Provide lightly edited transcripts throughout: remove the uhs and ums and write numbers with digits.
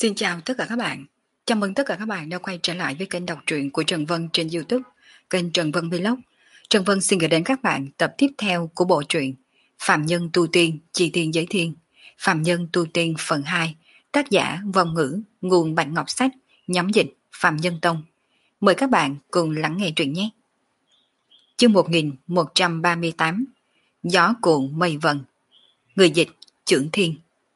Xin chào tất cả các bạn. Chào mừng tất cả các bạn đã quay trở lại với kênh đọc truyện của Trần Vân trên YouTube, kênh Trần Vân Vlog. Trần Vân xin gửi đến các bạn tập tiếp theo của bộ truyện Phạm Nhân Tu Tiên, Chi Tiên Giới Thiên, Phạm Nhân Tu Tiên phần 2, tác giả Vong Ngữ, nguồn Bạch Ngọc Sách, nhóm dịch Phạm Nhân Tông. Mời các bạn cùng lắng nghe truyện nhé. Chương 1138, Gió cuộn mây vần. Người dịch Chưởng Thiên.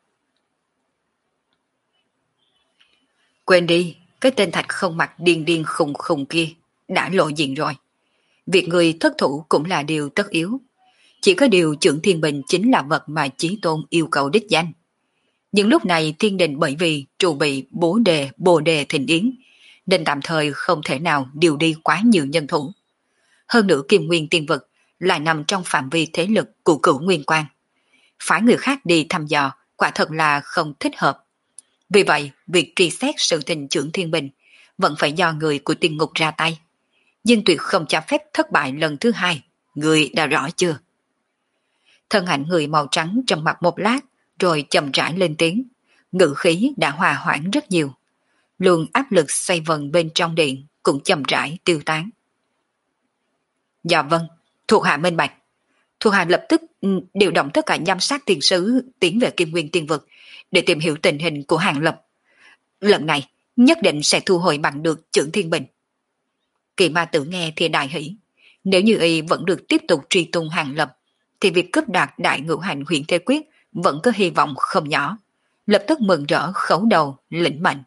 Quên đi, cái tên Thạch không mặt điên điên khùng khùng kia đã lộ diện rồi. Việc người thất thủ cũng là điều tất yếu. Chỉ có điều Chưởng Thiên Bình chính là vật mà Chí Tôn yêu cầu đích danh. Nhưng lúc này thiên đình bởi vì trù bị bồ đề thịnh yến, nên tạm thời không thể nào điều đi quá nhiều nhân thủ. Hơn nữa Kim Nguyên Tiên Vực lại nằm trong phạm vi thế lực của Cửu Nguyên Quan. Phải người khác đi thăm dò quả thật là không thích hợp. Vì vậy, việc truy xét sự tình Chưởng Thiên Bình vẫn phải do người của tiên ngục ra tay. Nhưng tuyệt không cho phép thất bại lần thứ hai, người đã rõ chưa? Thân ảnh người màu trắng trầm mặt một lát, rồi chậm rãi lên tiếng. Ngữ khí đã hòa hoãn rất nhiều. Luồng áp lực xoay vần bên trong điện cũng chậm rãi tiêu tán. Dạ vâng, thuộc hạ minh bạch. Thuộc hạ lập tức điều động tất cả giám sát tiền sứ tiến về Kim Nguyên Tiên Vực để tìm hiểu tình hình của Hàng Lập. Lần này nhất định sẽ thu hồi bằng được Chưởng Thiên Bình. Kỳ Ma Tử nghe thì đại hỷ. Nếu như y vẫn được tiếp tục truy tung Hàng Lập, thì việc cướp đoạt đại ngũ hành huyền thế quyết vẫn có hy vọng không nhỏ. Lập tức mừng rỡ khấu đầu lĩnh mệnh.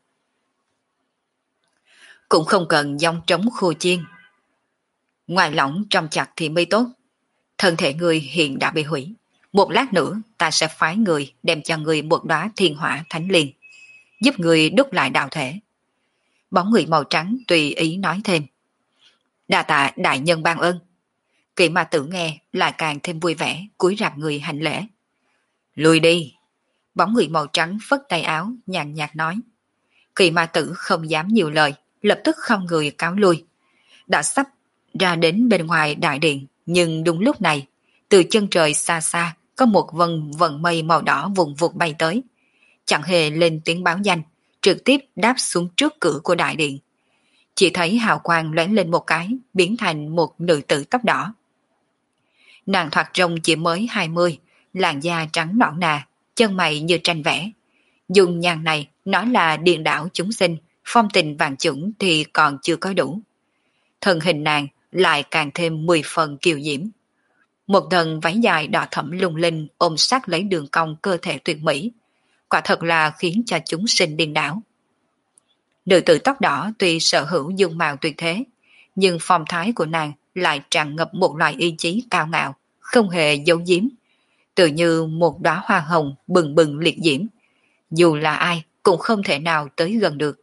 Cũng không cần dòng trống khô chiên. Ngoài lỏng trong chặt thì mới tốt. Thân thể người hiện đã bị hủy. Một lát nữa ta sẽ phái người đem cho người một đóa thiên hỏa thánh liên, giúp người đúc lại đạo thể. Bóng người màu trắng tùy ý nói thêm. Đa tạ đại nhân ban ơn. Kỳ Ma Tử nghe lại càng thêm vui vẻ, cúi rạp người hành lễ. Lùi đi. Bóng người màu trắng phất tay áo nhàn nhạt nói. Kỳ Ma Tử không dám nhiều lời, lập tức không người cáo lui. Đã sắp ra đến bên ngoài đại điện, nhưng đúng lúc này từ chân trời xa xa có một vần mây màu đỏ vùng vụt bay tới. Chẳng hề lên tiếng báo danh, trực tiếp đáp xuống trước cửa của đại điện. Chỉ thấy hào quang lóe lên một cái, biến thành một nữ tử tóc đỏ. Nàng thoạt trông chỉ mới 20, làn da trắng nõn nà, chân mày như tranh vẽ. Dùng nhan này nói là điên đảo chúng sinh, phong tình vàng chủng thì còn chưa có đủ. Thân hình nàng lại càng thêm 10 phần kiều diễm. Một thân váy dài đỏ thẫm lung linh ôm sát lấy đường cong cơ thể tuyệt mỹ, quả thật là khiến cho chúng sinh điên đảo. Nữ tử tóc đỏ tuy sở hữu dung mạo tuyệt thế, nhưng phong thái của nàng lại tràn ngập một loại ý chí cao ngạo, không hề giấu giếm, tự như một đóa hoa hồng bừng bừng liệt diễm, dù là ai cũng không thể nào tới gần được.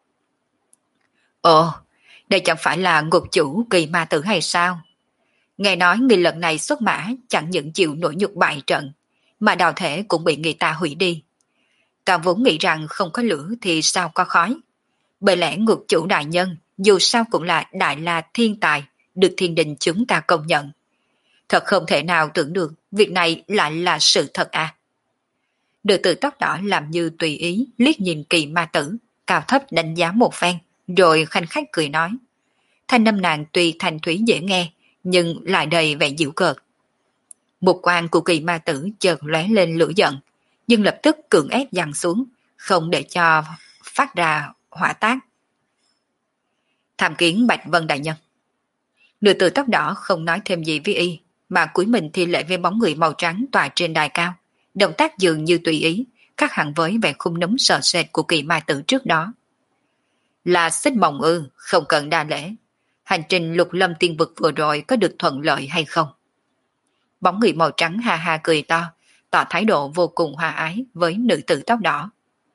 Ồ, đây chẳng phải là ngục chủ Kỳ Ma Tử hay sao? Nghe nói người lần này xuất mã chẳng những chịu nỗi nhục bại trận, mà đạo thể cũng bị người ta hủy đi. Ta vốn nghĩ rằng không có lửa thì sao có khói. Bởi lẽ ngục chủ đại nhân dù sao cũng là đại la thiên tài, được thiên đình chúng ta công nhận. Thật không thể nào tưởng được việc này lại là sự thật à. Nữ tử tóc đỏ làm như tùy ý liếc nhìn Kỳ Ma Tử, cao thấp đánh giá một phen, rồi khanh khách cười nói. Thanh âm nàng tuy thanh thúy dễ nghe, nhưng lại đầy vẻ giễu cợt. Một quan của Kỳ Ma Tử chợt lóe lên lửa giận, nhưng lập tức cưỡng ép giằng xuống, không để cho phát ra hỏa tác. Tham kiến Bạch Vân đại nhân. Nữ tử tóc đỏ không nói thêm gì với y, mà cúi mình thi lễ với bóng người màu trắng tọa trên đài cao, động tác dường như tùy ý, khác hẳn với vẻ khung núm sợ sệt của Kỳ Ma Tử trước đó. Là Xích Mộng ư, không cần đa lễ. Hành trình Lục Lâm Tiên Vực vừa rồi có được thuận lợi hay không? Bóng người màu trắng ha ha cười to, tỏ thái độ vô cùng hòa ái với nữ tử tóc đỏ.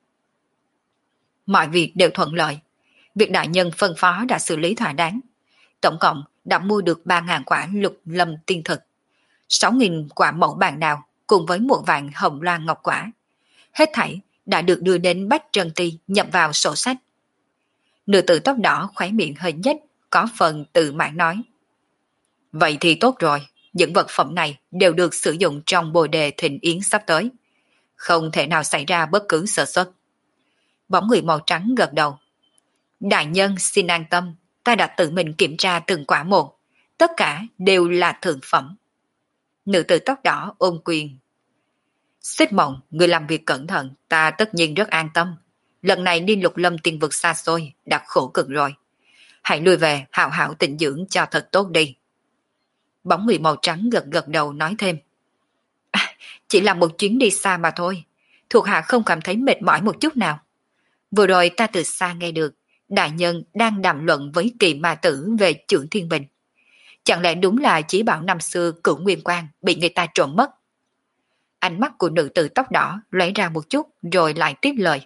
Mọi việc đều thuận lợi. Việc đại nhân phân phó đã xử lý thỏa đáng. Tổng cộng đã mua được 3.000 quả Lục Lâm Tiên Thực, 6.000 quả mẫu bàn đào cùng với 1 vạn hồng loan ngọc quả. Hết thảy đã được đưa đến Bách Trân Ti nhập vào sổ sách. Nữ tử tóc đỏ khóe miệng hơi nhếch, có phần tự mãn nói. Vậy thì tốt rồi, những vật phẩm này đều được sử dụng trong bồ đề thịnh yến sắp tới. Không thể nào xảy ra bất cứ sơ suất. Bóng người màu trắng gật đầu. Đại nhân xin an tâm, ta đã tự mình kiểm tra từng quả một, tất cả đều là thượng phẩm. Nữ tử tóc đỏ ôm quyền. Xích Mộng, người làm việc cẩn thận, ta tất nhiên rất an tâm. Lần này đi Lục Lâm tiên vực xa xôi, đã khổ cực rồi. Hãy lui về, hảo hảo tịnh dưỡng cho thật tốt đi. Bóng người màu trắng gật gật đầu nói thêm. Chỉ là một chuyến đi xa mà thôi, thuộc hạ không cảm thấy mệt mỏi một chút nào. Vừa rồi ta từ xa nghe được, đại nhân đang đàm luận với Kỳ Ma Tử về Chưởng Thiên Bình. Chẳng lẽ đúng là chỉ bảo năm xưa Cửu Nguyên Quang bị người ta trộm mất? Ánh mắt của nữ tử tóc đỏ lóe ra một chút rồi lại tiếp lời.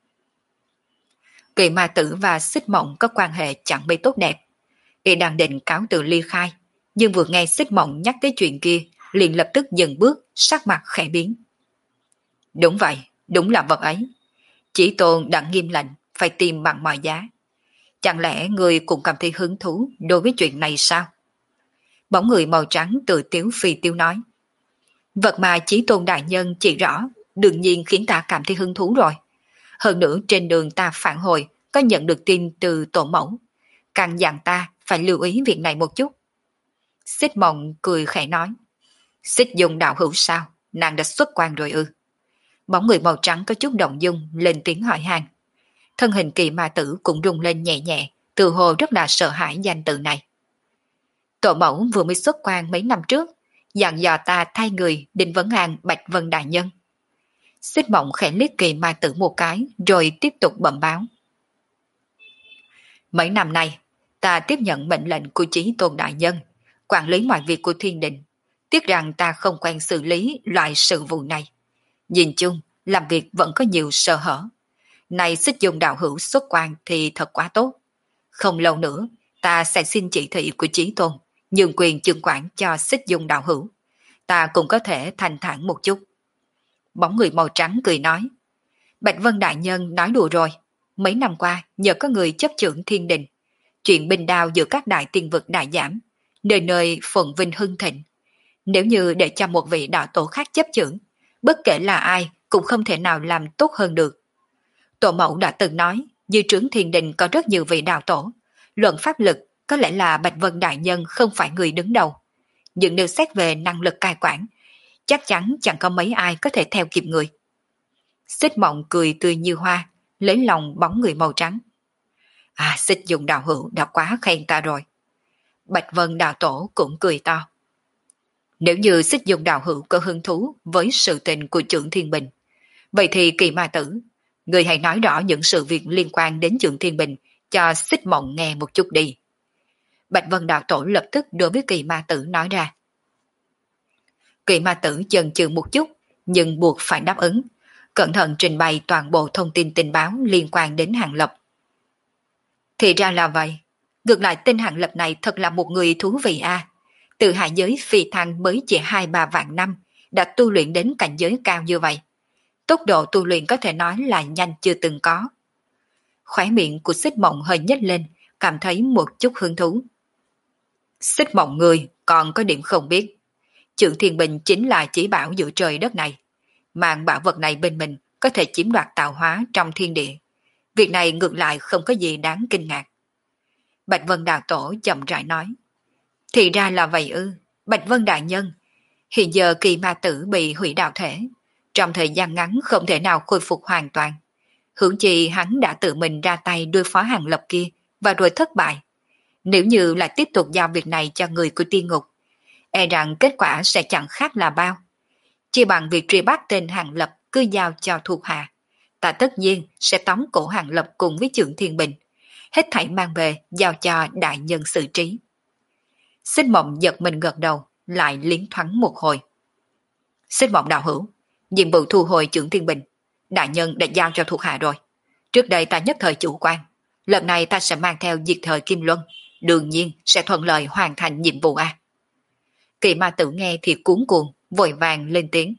Kỳ Ma Tử và Xích Mộng có quan hệ chẳng mấy tốt đẹp. Y đang định cáo từ ly khai, nhưng vừa nghe Xích Mộng nhắc tới chuyện kia, liền lập tức dừng bước, sắc mặt khẽ biến. Đúng vậy, đúng là vật ấy. Chỉ Tôn đã nghiêm lệnh, phải tìm bằng mọi giá. Chẳng lẽ người cũng cảm thấy hứng thú đối với chuyện này sao? Bóng người màu trắng tự tiếu phi tiêu nói. Vật mà Chí Tôn đại nhân chỉ rõ, đương nhiên khiến ta cảm thấy hứng thú rồi. Hơn nữa trên đường ta phản hồi, có nhận được tin từ tổ mẫu. Càng dặn ta phải lưu ý việc này một chút. Xích Mộng cười khẽ nói. Xích Dung đạo hữu sao? Nàng đã xuất quan rồi ư? Bóng người màu trắng có chút động dung lên tiếng hỏi han. Thân hình Kỳ Ma Tử cũng rung lên nhẹ nhẹ, tự hồ rất là sợ hãi danh từ này. Tổ mẫu vừa mới xuất quan mấy năm trước, dặn dò ta thay người định vấn an Bạch Vân đại nhân. Xích Mộng khẽ liếc Kỳ Ma Tử một cái rồi tiếp tục bẩm báo. Mấy năm nay, ta tiếp nhận mệnh lệnh của Chí Tôn đại nhân, quản lý mọi việc của thiên đình. Tiếc rằng ta không quen xử lý loại sự vụ này. Nhìn chung, làm việc vẫn có nhiều sơ hở. Này Xích Dung đạo hữu xuất quan thì thật quá tốt. Không lâu nữa, ta sẽ xin chỉ thị của Chí Tôn, nhường quyền chừng quản cho Xích Dung đạo hữu. Ta cũng có thể thanh thản một chút. Bóng người màu trắng cười nói. Bạch Vân đại nhân nói đùa rồi. Mấy năm qua, nhờ có người chấp chưởng thiên đình, chuyện binh đao giữa các đại tiên vực đại giảm, nơi nơi phồn vinh hưng thịnh. Nếu như để cho một vị đạo tổ khác chấp chưởng, bất kể là ai cũng không thể nào làm tốt hơn được. Tổ mẫu đã từng nói, như trướng thiên đình có rất nhiều vị đạo tổ, luận pháp lực có lẽ là Bạch Vân đại nhân không phải người đứng đầu. Nhưng nếu xét về năng lực cai quản, chắc chắn chẳng có mấy ai có thể theo kịp người. Xích Mộng cười tươi như hoa, lấy lòng bóng người màu trắng. Xích Dung đạo hữu đã quá khen ta rồi. Bạch Vân đạo tổ cũng cười to. Nếu như Xích Dung đạo hữu có hứng thú với sự tình của Chưởng Thiên Bình, vậy thì Kỳ Ma Tử, người hãy nói rõ những sự việc liên quan đến Chưởng Thiên Bình cho Xích Mộng nghe một chút đi. Bạch Vân đạo tổ lập tức đối với Kỳ Ma Tử nói ra. Kỳ Ma Tử chần chừ một chút, nhưng buộc phải đáp ứng, cẩn thận trình bày toàn bộ thông tin tình báo liên quan đến Hàng Lập. Thì ra là vậy, ngược lại tên Hàng Lập này thật là một người thú vị a. Từ hạ giới phi thăng mới chỉ 2-3 vạn năm, đã tu luyện đến cảnh giới cao như vậy. Tốc độ tu luyện có thể nói là nhanh chưa từng có. Khóe miệng của Xích Mộng hơi nhếch lên, cảm thấy một chút hứng thú. Xích Mộng người còn có điểm không biết. Chưởng Thiên Bình chính là chỉ bảo giữa trời đất này. Mang bảo vật này bên mình có thể chiếm đoạt tạo hóa trong thiên địa. Việc này ngược lại không có gì đáng kinh ngạc. Bạch Vân đạo tổ chậm rãi nói. Thì ra là vậy ư, Bạch Vân đại nhân. Hiện giờ Kỳ Ma Tử bị hủy đạo thể. Trong thời gian ngắn không thể nào khôi phục hoàn toàn. Hưởng chi hắn đã tự mình ra tay đối phó Hàng Lập kia và rồi thất bại. Nếu như lại tiếp tục giao việc này cho người của tiên ngục, e rằng kết quả sẽ chẳng khác là bao. Chỉ bằng việc truy bắt tên Hàng Lập cứ giao cho thuộc hạ, ta tất nhiên sẽ tống cổ Hàng Lập cùng với Chưởng Thiên Bình, hết thảy mang về giao cho đại nhân xử trí. Xích Mộng giật mình gật đầu, lại liến thoáng một hồi. Xích Mộng đạo hữu, nhiệm vụ thu hồi Chưởng Thiên Bình, đại nhân đã giao cho thuộc hạ rồi. Trước đây ta nhất thời chủ quan, lần này ta sẽ mang theo diệt thời Kim Luân, đương nhiên sẽ thuận lợi hoàn thành nhiệm vụ a. Kỳ Ma Tử nghe thì cuống cuồng, vội vàng lên tiếng.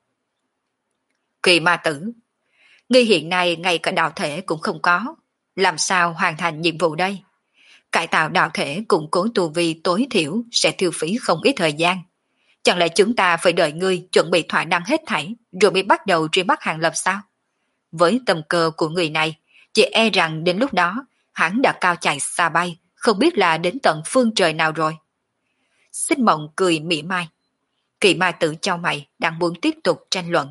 Kỳ Ma Tử, ngươi hiện nay ngay cả đạo thể cũng không có, làm sao hoàn thành nhiệm vụ đây? Cải tạo đạo thể củng cố tu vi tối thiểu sẽ tiêu phí không ít thời gian. Chẳng lẽ chúng ta phải đợi ngươi chuẩn bị thỏa đăng hết thảy rồi mới bắt đầu truy bắt Hàng Lập sao? với tâm cơ của người này, chỉ e rằng đến lúc đó, hắn đã cao chạy xa bay, không biết là đến tận phương trời nào rồi. Xích Mộng cười mỉa mai. Kỳ ma tử chau mày đang muốn tiếp tục tranh luận.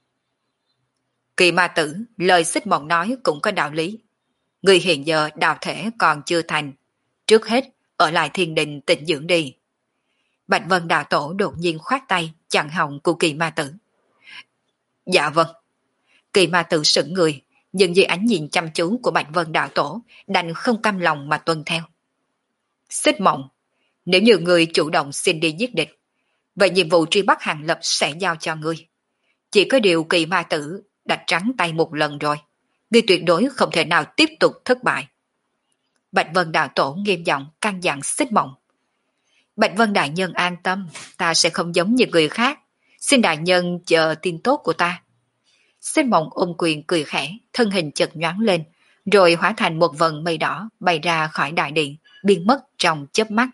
Kỳ ma tử, lời Xích Mộng nói cũng có đạo lý. Người hiện giờ đạo thể còn chưa thành. Trước hết, ở lại thiên đình tịnh dưỡng đi. Bạch Vân đạo tổ đột nhiên khoát tay, chặn họng của kỳ ma tử. Dạ vâng. Kỳ ma tử sững người, nhưng dưới ánh nhìn chăm chú của Bạch Vân đạo tổ, đành không cam lòng mà tuân theo. Xích Mộng, nếu như người chủ động xin đi giết địch, vậy nhiệm vụ truy bắt Hàng Lập sẽ giao cho ngươi. Chỉ có điều kỳ ma tử đã trắng tay một lần rồi, ngươi tuyệt đối không thể nào tiếp tục thất bại. Bạch Vân đạo tổ nghiêm giọng căn dặn Xích Mộng. Bạch Vân đại nhân an tâm, ta sẽ không giống như người khác. Xin đại nhân chờ tin tốt của ta. Xích Mộng ôm quyền cười khẽ, thân hình chợt nhoáng lên, rồi hóa thành một vần mây đỏ bay ra khỏi đại điện, biến mất trong chớp mắt.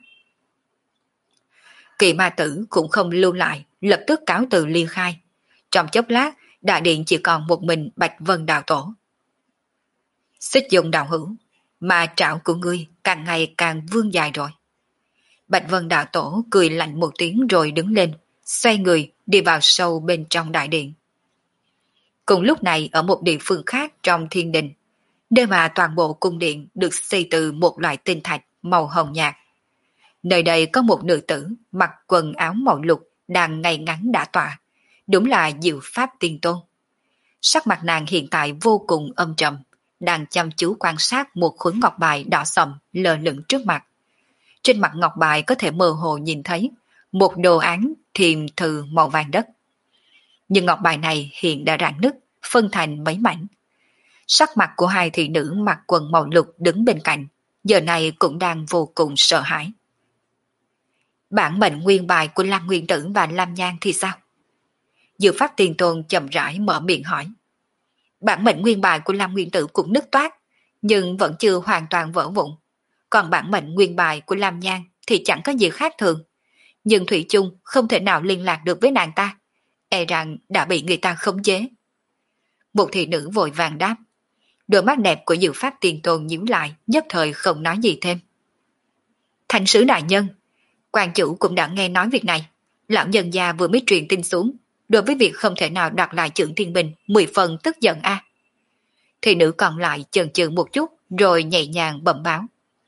Kỳ ma tử cũng không lưu lại, lập tức cáo từ ly khai. Trong chốc lát, đại điện chỉ còn một mình Bạch Vân đạo tổ. Xích Dung đạo hữu, mà trảo của ngươi càng ngày càng vươn dài rồi. Bạch Vân đạo tổ cười lạnh một tiếng rồi đứng lên, xoay người đi vào sâu bên trong đại điện. Cùng lúc này ở một địa phương khác trong thiên đình, nơi mà toàn bộ cung điện được xây từ một loại tinh thạch màu hồng nhạt. Nơi đây có một nữ tử mặc quần áo màu lục đang ngay ngắn đã tọa, đúng là Diệu Pháp Tiên Tôn. Sắc mặt nàng hiện tại vô cùng âm trầm, đang chăm chú quan sát một khối ngọc bài đỏ sậm lơ lửng trước mặt. Trên mặt ngọc bài có thể mơ hồ nhìn thấy một đồ án thiềm thừ màu vàng đất. Nhưng ngọc bài này hiện đã rạn nứt, phân thành mấy mảnh. Sắc mặt của hai thị nữ mặc quần màu lục đứng bên cạnh, giờ này cũng đang vô cùng sợ hãi. Bản mệnh nguyên bài của Lam Nguyên Tử và Lam Nhan thì sao? Diệu Pháp Tiên Tôn chậm rãi mở miệng hỏi. Bản mệnh nguyên bài của Lam Nguyên Tử cũng nứt toát, nhưng vẫn chưa hoàn toàn vỡ vụn. Còn bản mệnh nguyên bài của Lam Nhan thì chẳng có gì khác thường. Nhưng thủy chung không thể nào liên lạc được với nàng ta, e rằng đã bị người ta khống chế. Một thị nữ vội vàng đáp. Đôi mắt đẹp của Diệu Pháp Tiên Tôn nhíu lại, nhất thời không nói gì thêm. Thành sứ đại nhân, quan chủ cũng đã nghe nói việc này. Lão nhân gia vừa mới truyền tin xuống, đối với việc không thể nào đoạt lại Chưởng Thiên Bình 10 phần tức giận a. Thị nữ còn lại chần chừ một chút rồi nhẹ nhàng bẩm báo.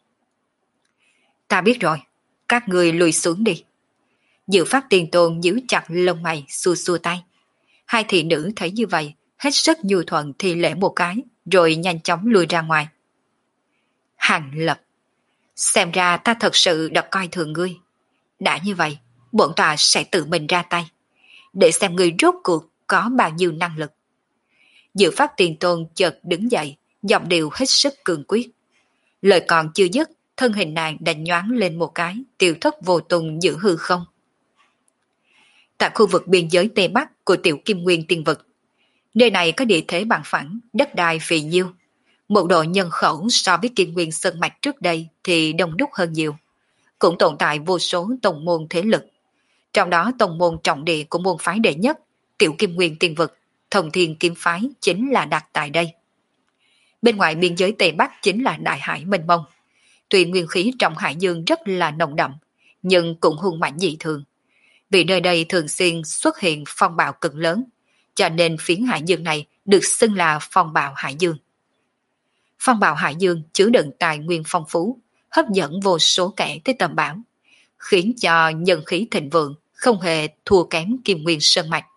Ta biết rồi, các người lùi xuống đi. Diệu Pháp Tiên Tôn nhíu chặt lông mày, xua xua tay. Hai thị nữ thấy như vậy, hết sức nhu thuận thì lễ một cái, rồi nhanh chóng lùi ra ngoài. Hàng Lập, xem ra ta thật sự đã coi thường ngươi. Đã như vậy, bổn tọa sẽ tự mình ra tay, để xem ngươi rốt cuộc có bao nhiêu năng lực. Diệu Pháp Tiên Tôn chợt đứng dậy, giọng điệu hết sức cường quyết. Lời còn chưa dứt, thân hình nàng đã nhoáng lên một cái, tiêu thất vô tung giữa hư không. Tại khu vực biên giới Tây Bắc của Tiểu Kim Nguyên Tiên Vực, nơi này có địa thế bằng phẳng, đất đai phì nhiêu. Một độ nhân khẩu so với Kim Nguyên Sơn Mạch trước đây thì đông đúc hơn nhiều. Cũng tồn tại vô số tông môn thế lực. Trong đó tông môn trọng địa của môn phái đệ nhất, Tiểu Kim Nguyên Tiên Vực, Thông Thiên Kiếm Phái chính là đặt tại đây. Bên ngoài biên giới Tây Bắc chính là Đại Hải mênh mông. Tuy nguyên khí trong hải dương rất là nồng đậm, nhưng cũng hung mạnh dị thường. Vì nơi đây thường xuyên xuất hiện phong bạo cực lớn, cho nên phiến hải dương này được xưng là phong bạo hải dương. Phong bạo hải dương chứa đựng tài nguyên phong phú, hấp dẫn vô số kẻ tới tầm bảo, khiến cho nhân khí thịnh vượng không hề thua kém Kim Nguyên Sơn Mạch.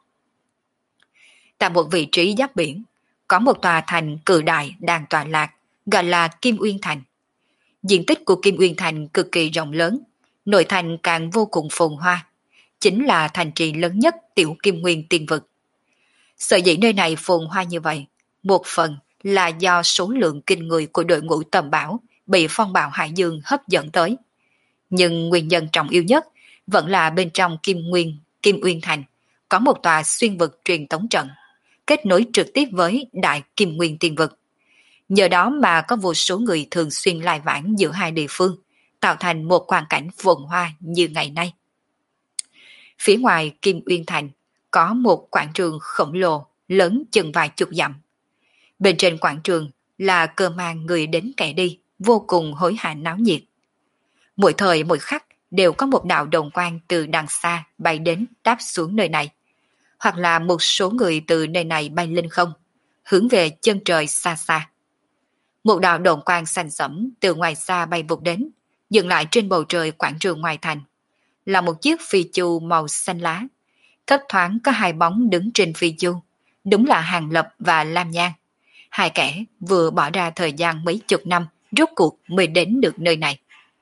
Tại một vị trí giáp biển, có một tòa thành cự đại đang tọa lạc, gọi là Kim Uyên Thành. Diện tích của Kim Uyên Thành cực kỳ rộng lớn, nội thành càng vô cùng phồn hoa, chính là thành trì lớn nhất Tiểu Kim Nguyên Tiên Vực. Sở dĩ nơi này phồn hoa như vậy, một phần là do số lượng kinh người của đội ngũ tầm bảo bị phong bạo hải dương hấp dẫn tới. Nhưng nguyên nhân trọng yếu nhất vẫn là bên trong Kim Uyên Thành có một tòa xuyên vực truyền tống trận, kết nối trực tiếp với Đại Kim Nguyên Tiên Vực. Nhờ đó mà có vô số người thường xuyên lai vãng giữa hai địa phương, tạo thành một hoàn cảnh phồn hoa như ngày nay. Phía ngoài Kim Uyên Thành có một quảng trường khổng lồ lớn chừng vài chục dặm. Bên trên quảng trường là cơ mang người đến kẻ đi, vô cùng hối hả náo nhiệt. Mỗi thời mỗi khắc đều có một đạo đồng quang từ đằng xa bay đến đáp xuống nơi này, hoặc là một số người từ nơi này bay lên không, hướng về chân trời xa xa. Một đạo đồng quang xanh sẫm từ ngoài xa bay vụt đến, dừng lại trên bầu trời quảng trường ngoài thành. Là một chiếc phi chu màu xanh lá. Thấp thoáng có hai bóng đứng trên phi chu, đúng là Hàng Lập và Lam Nhan. Hai kẻ vừa bỏ ra thời gian mấy chục năm, rốt cuộc mới đến được nơi này.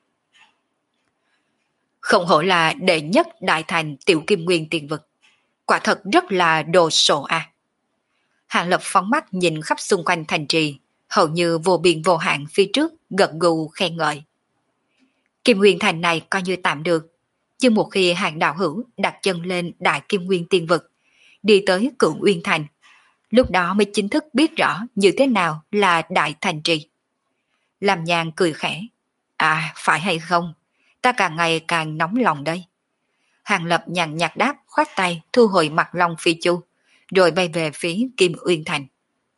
Không hổ là đệ nhất đại thành tiểu kim nguyên tiền vực. Quả thật rất là đồ sộ à. Hàng Lập phóng mắt nhìn khắp xung quanh thành trì, hầu như vô biên vô hạn phía trước, gật gù khen ngợi. Kim Nguyên Thành này coi như tạm được, nhưng một khi Hàng đạo hữu đặt chân lên đại Kim Nguyên tiên vực, đi tới Cửu Uyên Thành, lúc đó mới chính thức biết rõ như thế nào là đại thành trì. Làm Nhàn cười khẽ. À, phải hay không? Ta càng ngày càng nóng lòng đây. Hàng Lập nhàn nhạt đáp, khoát tay thu hồi mặt long phi chu, rồi bay về phía Kim Uyên Thành.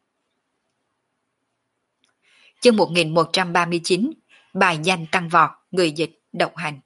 Chương 1139, bài danh tăng vọt, người dịch độc hành.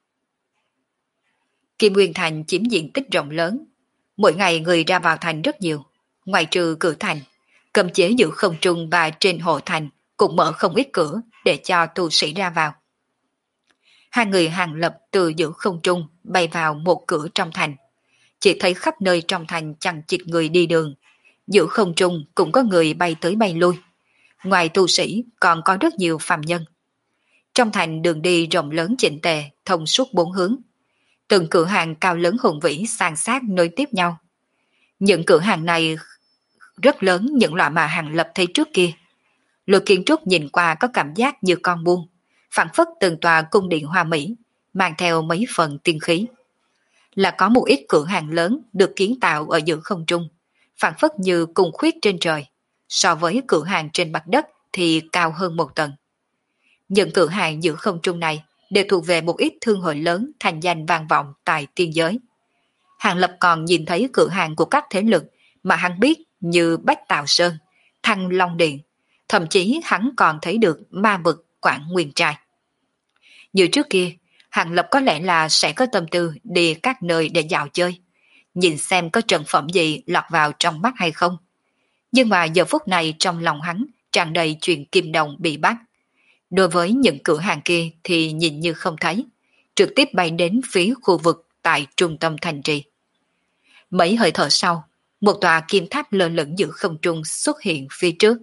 Kim Uyên Thành chiếm diện tích rộng lớn, mỗi ngày người ra vào thành rất nhiều. Ngoài trừ cửa thành, cấm chế giữ không trung và trên hộ thành cũng mở không ít cửa để cho tu sĩ ra vào. Hai người Hàng Lập từ giữ không trung bay vào một cửa trong thành. Chỉ thấy khắp nơi trong thành chằng chịt người đi đường. Giữ không trung cũng có người bay tới bay lui. Ngoài tu sĩ còn có rất nhiều phàm nhân. Trong thành đường đi rộng lớn chỉnh tề, thông suốt bốn hướng. Từng cửa hàng cao lớn hùng vĩ san sát nối tiếp nhau. Những cửa hàng này rất lớn, những loại mà Hàng Lập thấy trước kia. Lối kiến trúc nhìn qua có cảm giác như con buôn, phảng phất từng tòa cung điện hoa mỹ, mang theo mấy phần tiên khí. Là có một ít cửa hàng lớn được kiến tạo ở giữa không trung, phảng phất như cung khuyết trên trời, so với cửa hàng trên mặt đất thì cao hơn một tầng. Những cửa hàng giữa không trung này đều thuộc về một ít thương hội lớn thành danh vang vọng tại tiên giới. Hàng Lập còn nhìn thấy cửa hàng của các thế lực mà hắn biết như Bách Tạo Sơn, Thăng Long Điện, thậm chí hắn còn thấy được Ma Vực, Quảng Nguyên Trai. Như trước kia, Hàng Lập có lẽ là sẽ có tâm tư đi các nơi để dạo chơi, nhìn xem có trần phẩm gì lọt vào trong mắt hay không. Nhưng mà giờ phút này trong lòng hắn tràn đầy chuyện kim đồng bị bắt. Đối với những cửa hàng kia thì nhìn như không thấy, trực tiếp bay đến phía khu vực tại trung tâm thành trì. Mấy hơi thở sau, một tòa kim tháp lơ lửng giữa không trung xuất hiện phía trước.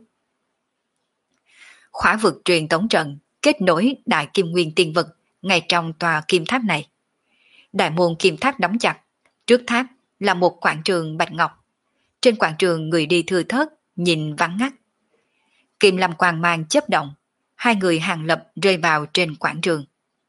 Khóa vực truyền tống trận kết nối đại kim nguyên tiên vực ngay trong tòa kim tháp này. Đại môn kim tháp đóng chặt, trước tháp là một quảng trường bạch ngọc. Trên quảng trường người đi thưa thớt, nhìn vắng ngắt. Kim lâm quang mang chớp động, hai người Hàng Lập rơi vào trên quảng trường.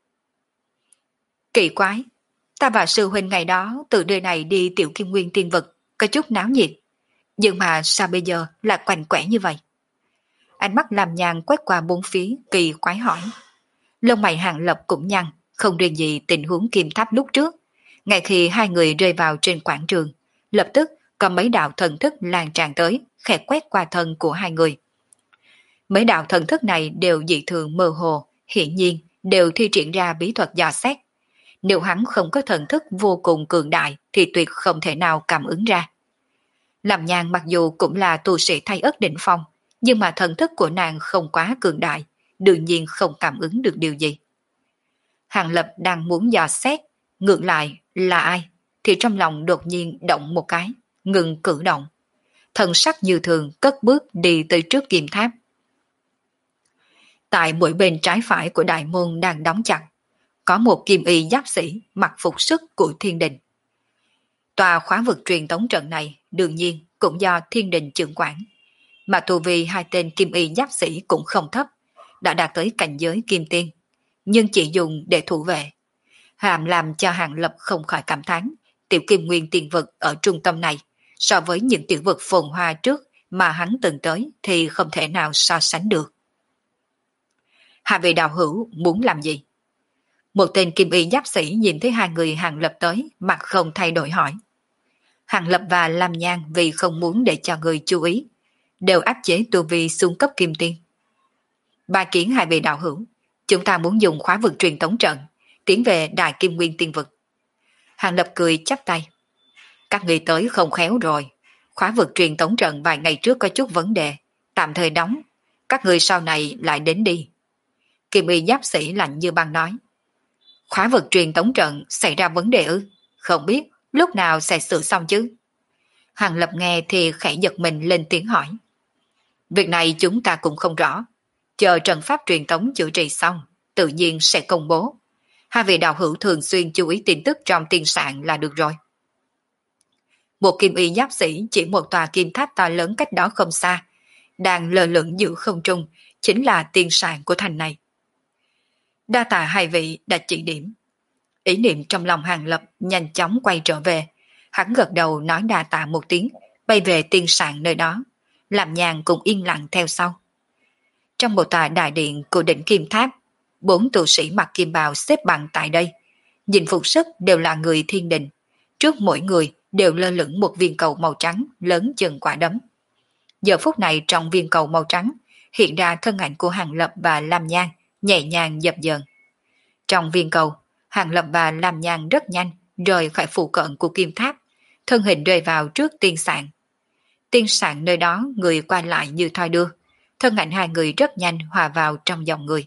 Kỳ quái, ta và sư huynh ngày đó từ nơi này đi tiểu kim nguyên tiên vực, có chút náo nhiệt. Nhưng mà sao bây giờ lại quạnh quẻ như vậy? Ánh mắt làm nhàn quét qua bốn phía, kỳ quái hỏi. Lông mày Hàng Lập cũng nhăn, không riêng gì tình huống kim tháp lúc trước. Ngay khi hai người rơi vào trên quảng trường, lập tức có mấy đạo thần thức lan tràn tới, khẽ quét qua thân của hai người. Mấy đạo thần thức này đều dị thường mơ hồ, hiển nhiên đều thi triển ra bí thuật dò xét. Nếu hắn không có thần thức vô cùng cường đại thì tuyệt không thể nào cảm ứng ra. Làm Nhàn mặc dù cũng là tu sĩ thay ất đỉnh phong, nhưng mà thần thức của nàng không quá cường đại, đương nhiên không cảm ứng được điều gì. Hàng Lập đang muốn dò xét, ngược lại là ai, thì trong lòng đột nhiên động một cái, ngừng cử động. Thần sắc như thường cất bước đi tới trước kim tháp. Tại mỗi bên trái phải của đại môn đang đóng chặt, có một kim y giáp sĩ mặc phục sức của thiên đình. Tòa khóa vực truyền tống trận này đương nhiên cũng do thiên đình trưởng quản, mà tu vi hai tên kim y giáp sĩ cũng không thấp, đã đạt tới cảnh giới kim tiên, nhưng chỉ dùng để thủ vệ. Làm cho Hàng Lập không khỏi cảm thán, tiểu kim nguyên tiền vực ở trung tâm này, so với những tiểu vực phồn hoa trước mà hắn từng tới thì không thể nào so sánh được. Hai vị đạo hữu muốn làm gì? Một tên kim y giáp sĩ nhìn thấy hai người Hàng Lập tới, mặt không thay đổi hỏi. Hàng Lập và Lam Nhan vì không muốn để cho người chú ý, đều áp chế tu vi xuống cấp kim tiên. Ba kiến hai vị đạo hữu, chúng ta muốn dùng khóa vực truyền tống trận, tiến về Đại Kim Nguyên Tiên Vực. Hàng Lập cười chắp tay. Các người tới không khéo rồi, khóa vực truyền tống trận vài ngày trước có chút vấn đề, tạm thời đóng, các người sau này lại đến đi. Kim y giáp sĩ lạnh như băng nói. Khóa vực truyền tống trận xảy ra vấn đề ư? Không biết lúc nào sẽ sửa xong chứ? Hàng Lập nghe thì khẽ giật mình lên tiếng hỏi. Việc này chúng ta cũng không rõ, chờ trận pháp truyền tống chữa trị xong, tự nhiên sẽ công bố. Hai vị đạo hữu thường xuyên chú ý tin tức trong tiên sạn là được rồi. Một kim y giáp sĩ chỉ một tòa kim tháp to lớn cách đó không xa, đang lơ lửng giữa không trung, chính là tiên sạn của thành này. Đa tạ hai vị đã chỉ điểm. Ý niệm trong lòng Hàng Lập nhanh chóng quay trở về, hắn gật đầu nói đa tạ một tiếng, bay về tiên sạn nơi đó, làm nhàn cũng yên lặng theo sau. Trong một tòa đại điện của đỉnh kim tháp, 4 tu sĩ mặc kim bào xếp bằng tại đây, nhìn phục sức đều là người thiên đình, trước mỗi người đều lơ lửng một viên cầu màu trắng lớn chừng quả đấm. Giờ phút này trong viên cầu màu trắng hiện ra thân ảnh của Hàng Lập và Lam Nhan nhẹ nhàng dập dờn. Trong viên cầu, Hàng Lập và Lam Nhan rất nhanh rời khỏi phụ cận của kim tháp, thân hình rơi vào trước tiên sạn. Tiên sạn nơi đó người qua lại như thoi đưa, thân ảnh hai người rất nhanh hòa vào trong dòng người.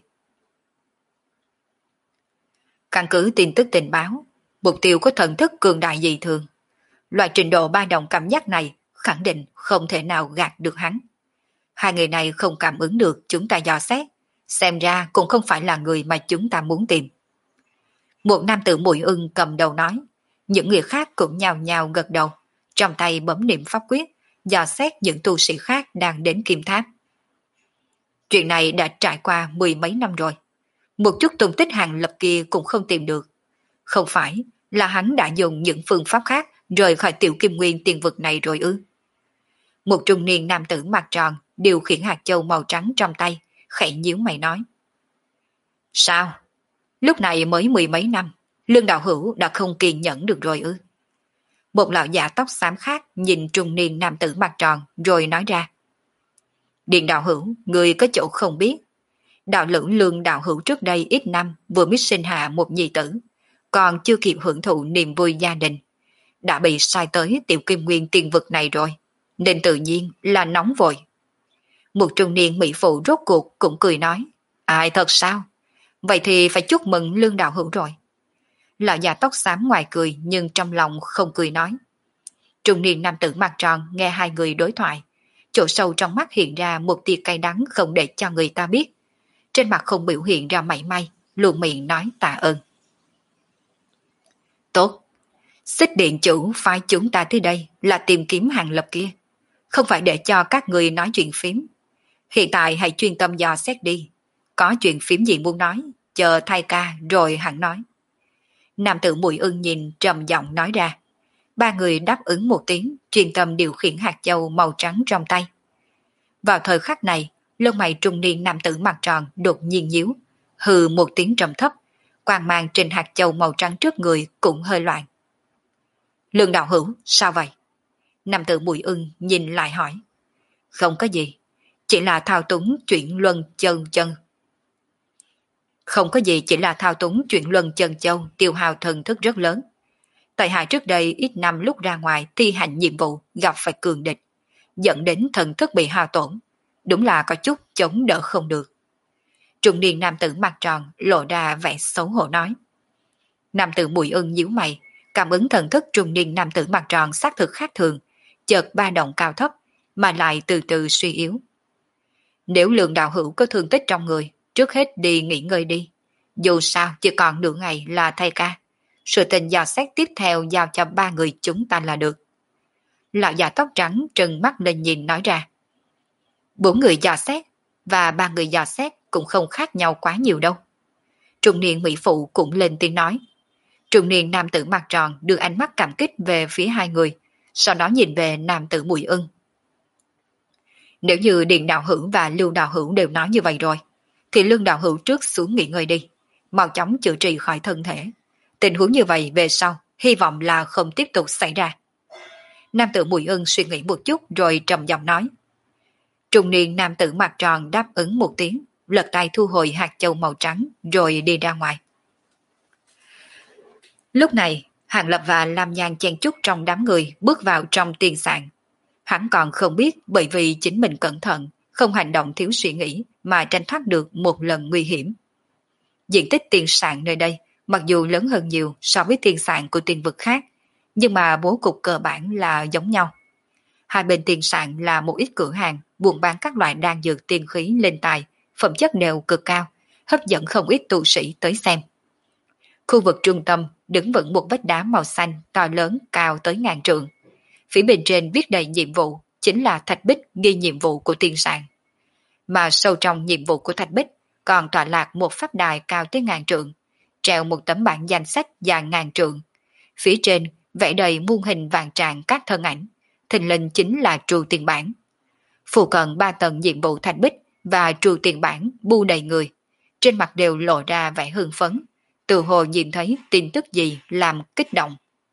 Căn cứ tin tức tình báo, mục tiêu có thần thức cường đại dị thường. Loại trình độ ba đồng cảm giác này khẳng định không thể nào gạt được hắn. Hai người này không cảm ứng được chúng ta dò xét, xem ra cũng không phải là người mà chúng ta muốn tìm. Một nam tử Mùi Ưng cầm đầu nói, những người khác cũng nhào nhào gật đầu, trong tay bấm niệm pháp quyết, dò xét những tu sĩ khác đang đến kim tháp. Chuyện này đã trải qua 10 mấy năm rồi, một chút tung tích Hàng Lập kia cũng không tìm được. Không phải là hắn đã dùng những phương pháp khác rời khỏi tiểu kim nguyên tiên vực này rồi ư? Một trung niên nam tử mặt tròn điều khiển hạt châu màu trắng trong tay, khẽ nhíu mày nói. Sao? Lúc này mới 10 mấy năm, Lương đạo hữu đã không kiên nhẫn được rồi ư? Một lão già tóc xám khác nhìn trung niên nam tử mặt tròn rồi nói ra. Điện đạo hữu, người có chỗ không biết. Đạo lưỡng Lương đạo hữu trước đây ít năm vừa mới sinh hạ một nhi tử, còn chưa kịp hưởng thụ niềm vui gia đình, đã bị sai tới tiểu kim nguyên tiên vực này rồi, nên tự nhiên là nóng vội. Một trung niên mỹ phụ rốt cuộc cũng cười nói. Ai thật sao? Vậy thì phải chúc mừng Lương đạo hữu rồi. Lão già tóc xám ngoài cười nhưng trong lòng không cười nói. Trung niên nam tử mặt tròn nghe hai người đối thoại, chỗ sâu trong mắt hiện ra một tia cay đắng không để cho người ta biết. Trên mặt không biểu hiện ra mảy may, luôn miệng nói tạ ơn. Tốt, Xích điện chủ phái chúng ta tới đây là tìm kiếm Hàng Lập kia, không phải để cho các người nói chuyện phím. Hiện tại hãy chuyên tâm dò xét đi, có chuyện phím gì muốn nói, chờ thay ca rồi hẳn nói. Nam tử Mùi Ưng nhìn trầm giọng nói ra. Ba người đáp ứng một tiếng, chuyên tâm điều khiển hạt châu màu trắng trong tay. Vào thời khắc này, lông mày trung niên nam tử mặt tròn đột nhiên nhíu, hừ một tiếng trầm thấp, quang mang trên hạt châu màu trắng trước người cũng hơi loạn. Lương đạo hữu, sao vậy? Nam tử Mùi Ưng nhìn lại hỏi. Không có gì, chỉ là thao túng chuyển luân chân chân. Không có gì, chỉ là thao túng chuyển luân chân châu tiêu hao thần thức rất lớn. Tại hạ trước đây ít năm lúc ra ngoài thi hành nhiệm vụ gặp phải cường địch, dẫn đến thần thức bị hao tổn, đúng là có chút chống đỡ không được. Trung niên nam tử mặt tròn lộ ra vẻ xấu hổ nói. Nam tử Mùi Ưng nhíu mày, cảm ứng thần thức trung niên nam tử mặt tròn xác thực khác thường, chợt ba động cao thấp, mà lại từ từ suy yếu. Nếu Lương đạo hữu có thương tích trong người, trước hết đi nghỉ ngơi đi. Dù sao chỉ còn nửa ngày là thay ca. Sự tình dò xét tiếp theo giao cho ba người chúng ta là được. Lão già tóc trắng trừng mắt lên nhìn nói ra. 4 người dò xét và 3 người dò xét cũng không khác nhau quá nhiều đâu. Trung niên mỹ phụ cũng lên tiếng nói. Trung niên nam tử mặt tròn đưa ánh mắt cảm kích về phía hai người, sau đó nhìn về nam tử Mùi Ưng. Nếu như Điện đạo hữu và Lưu đạo hữu đều nói như vậy rồi, thì Lương đạo hữu trước xuống nghỉ ngơi đi, mau chóng chữa trị khỏi thân thể. Tình huống như vậy về sau, hy vọng là không tiếp tục xảy ra. Nam tử Mùi Ưng suy nghĩ một chút rồi trầm giọng nói. Trung niên nam tử mặt tròn đáp ứng một tiếng, lật tay thu hồi hạt châu màu trắng rồi đi ra ngoài. Lúc này, Hàng Lập và Lam Nhan chen chúc trong đám người bước vào trong tiền sạn. Hắn còn không biết bởi vì chính mình cẩn thận, không hành động thiếu suy nghĩ mà tránh thoát được một lần nguy hiểm. Diện tích tiền sạn nơi đây mặc dù lớn hơn nhiều so với tiền sạn của tiền vực khác, nhưng mà bố cục cơ bản là giống nhau. Hai bên tiền sạn là một ít cửa hàng buôn bán các loại đan dược tiên khí lên tài, phẩm chất đều cực cao, hấp dẫn không ít tu sĩ tới xem. Khu vực trung tâm đứng vững một vách đá màu xanh to lớn cao tới ngàn trượng. Phía bên trên viết đầy nhiệm vụ, chính là thạch bích ghi nhiệm vụ của tiên sạn. Mà sâu trong nhiệm vụ của thạch bích còn tọa lạc một pháp đài cao tới ngàn trượng, treo một tấm bảng danh sách dài ngàn trượng. Phía trên vẽ đầy muôn hình vạn trạng các thân ảnh, thình lình chính là trù tiền bản. Phụ cận 3 tầng nhiệm vụ thạch bích và trù tiền bản bu đầy người, trên mặt đều lộ ra vẻ hưng phấn, từ hồ nhìn thấy tin tức gì làm kích động.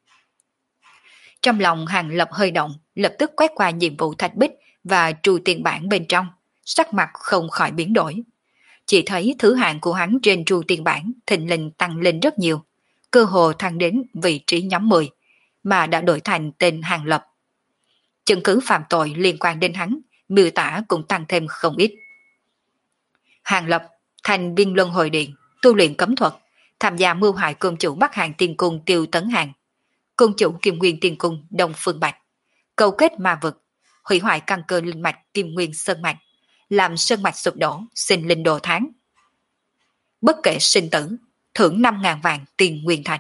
Trong lòng Hàng Lập hơi động, lập tức quét qua nhiệm vụ thạch bích và trù tiền bản bên trong, sắc mặt không khỏi biến đổi. Chỉ thấy thứ hạng của hắn trên trù tiền bản thình lình tăng lên rất nhiều, cơ hồ thăng đến vị trí nhóm 10, mà đã đổi thành tên Hàng Lập. Chứng cứ phạm tội liên quan đến hắn, miêu tả cũng tăng thêm không ít. Hàng Lập, thành viên luân hồi điện, tu luyện cấm thuật, tham gia mưu hại cung chủ Bắc Hàng Tiên Cung Tiêu Tấn Hàng, cung chủ Kim Nguyên Tiên Cung Đông Phương Bạch, câu kết ma vực, hủy hoại căn cơ linh mạch Kim Nguyên Sơn Mạch, làm sơn mạch sụp đổ, xin linh đồ tháng. Bất kể sinh tử, thưởng 5.000 vạn tiền nguyên thạch.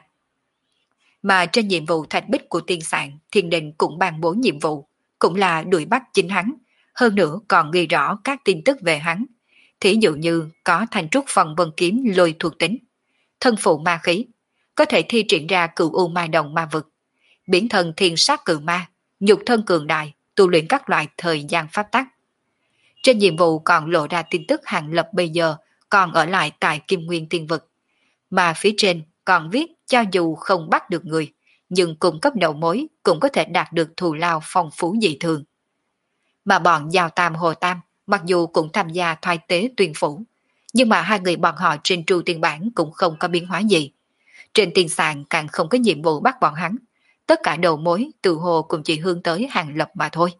Mà trên nhiệm vụ thạch bích của tiên sạn, thiên đình cũng ban bố nhiệm vụ, cũng là đuổi bắt chính hắn, hơn nữa còn ghi rõ các tin tức về hắn. Thí dụ như có thanh trúc phần vân kiếm lôi thuộc tính, thân phụ ma khí, có thể thi triển ra cửu u ma đồng ma vực, biến thân thiên sát cự ma, nhục thân cường đại, tu luyện các loại thời gian pháp tắc. Trên nhiệm vụ còn lộ ra tin tức Hàng Lập bây giờ còn ở lại tại Kim Nguyên Tiên Vực, mà phía trên còn viết cho dù không bắt được người, nhưng cung cấp đầu mối cũng có thể đạt được thù lao phong phú dị thường. Mà bọn Giao Tam Hồ Tam mặc dù cũng tham gia thoái tế tuyên phủ, nhưng mà hai người bọn họ trên trù tiền bản cũng không có biến hóa gì. Trên tiền sàn càng không có nhiệm vụ bắt bọn hắn, tất cả đầu mối từ hồ cũng chỉ hướng tới Hàng Lập mà thôi.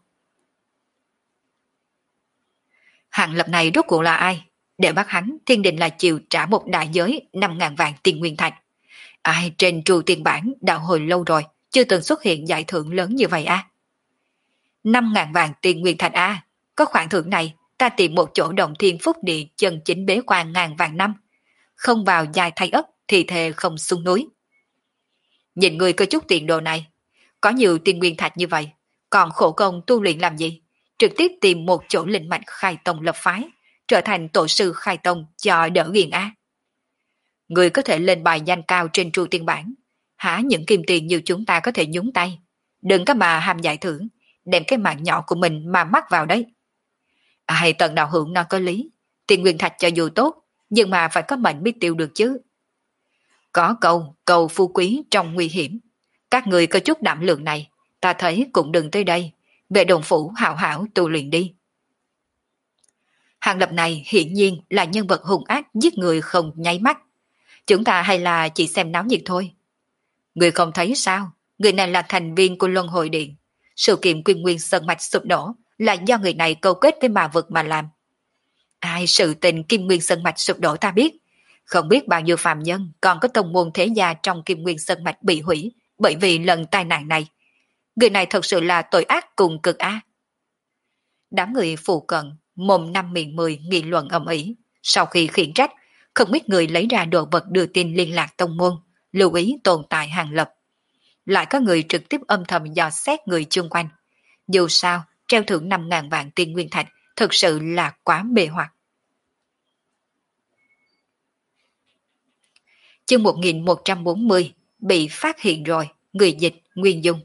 Hàng Lập này rốt cuộc là ai? Để bắt hắn, thiên định là chịu trả một đại giới 5.000 vạn tiền nguyên thạch. Ai trên trù tiền bản đạo hồi lâu rồi, chưa từng xuất hiện giải thưởng lớn như vậy à? 5.000 vạn tiền nguyên thạch à? Có khoản thưởng này, ta tìm một chỗ động thiên phúc địa chân chính bế quan ngàn vạn năm. Không vào dài thay ấp thì thề không xuống núi. Nhìn người có chút tiền đồ này, có nhiều tiền nguyên thạch như vậy, còn khổ công tu luyện làm gì? Trực tiếp tìm một chỗ linh mạch khai tông lập phái, trở thành tổ sư khai tông cho đỡ nghiền á. Người có thể lên bài danh cao trên tru tiên bản, hả những kim tiền như chúng ta có thể nhúng tay. Đừng có mà ham giải thưởng, đem cái mạng nhỏ của mình mà mắc vào đấy. Ai tận đạo hưởng nó có lý, tiền nguyên thạch cho dù tốt, nhưng mà phải có mệnh biết tiêu được chứ. Có cầu phú quý trong nguy hiểm. Các người có chút đảm lượng này, ta thấy cũng đừng tới đây, về đồng phủ hảo hảo tu luyện đi. Hàng Lập này hiển nhiên là nhân vật hung ác giết người không nháy mắt. Chúng ta hay là chỉ xem náo nhiệt thôi. Người không thấy sao? Người này là thành viên của Luân Hồi Điện. Sự kiện Kim Nguyên Sơn Mạch sụp đổ là do người này câu kết với ma vực mà làm. Ai sự tình Kim Nguyên Sơn Mạch sụp đổ ta biết. Không biết bao nhiêu phàm nhân còn có tông môn thế gia trong Kim Nguyên Sơn Mạch bị hủy bởi vì lần tai nạn này. Người này thật sự là tội ác cùng cực á. Đám người phụ cận, mồm năm miệng 10 nghị luận ầm ĩ. Sau khi khiển trách, không ít người lấy ra đồ vật đưa tin liên lạc tông môn, lưu ý tồn tại Hàng Lập. Lại có người trực tiếp âm thầm dò xét người chung quanh. Dù sao, treo thưởng 5.000 vạn tiền nguyên thạch thực sự là quá mê hoặc. Chương 1140 bị phát hiện rồi, người dịch Nguyên Dung.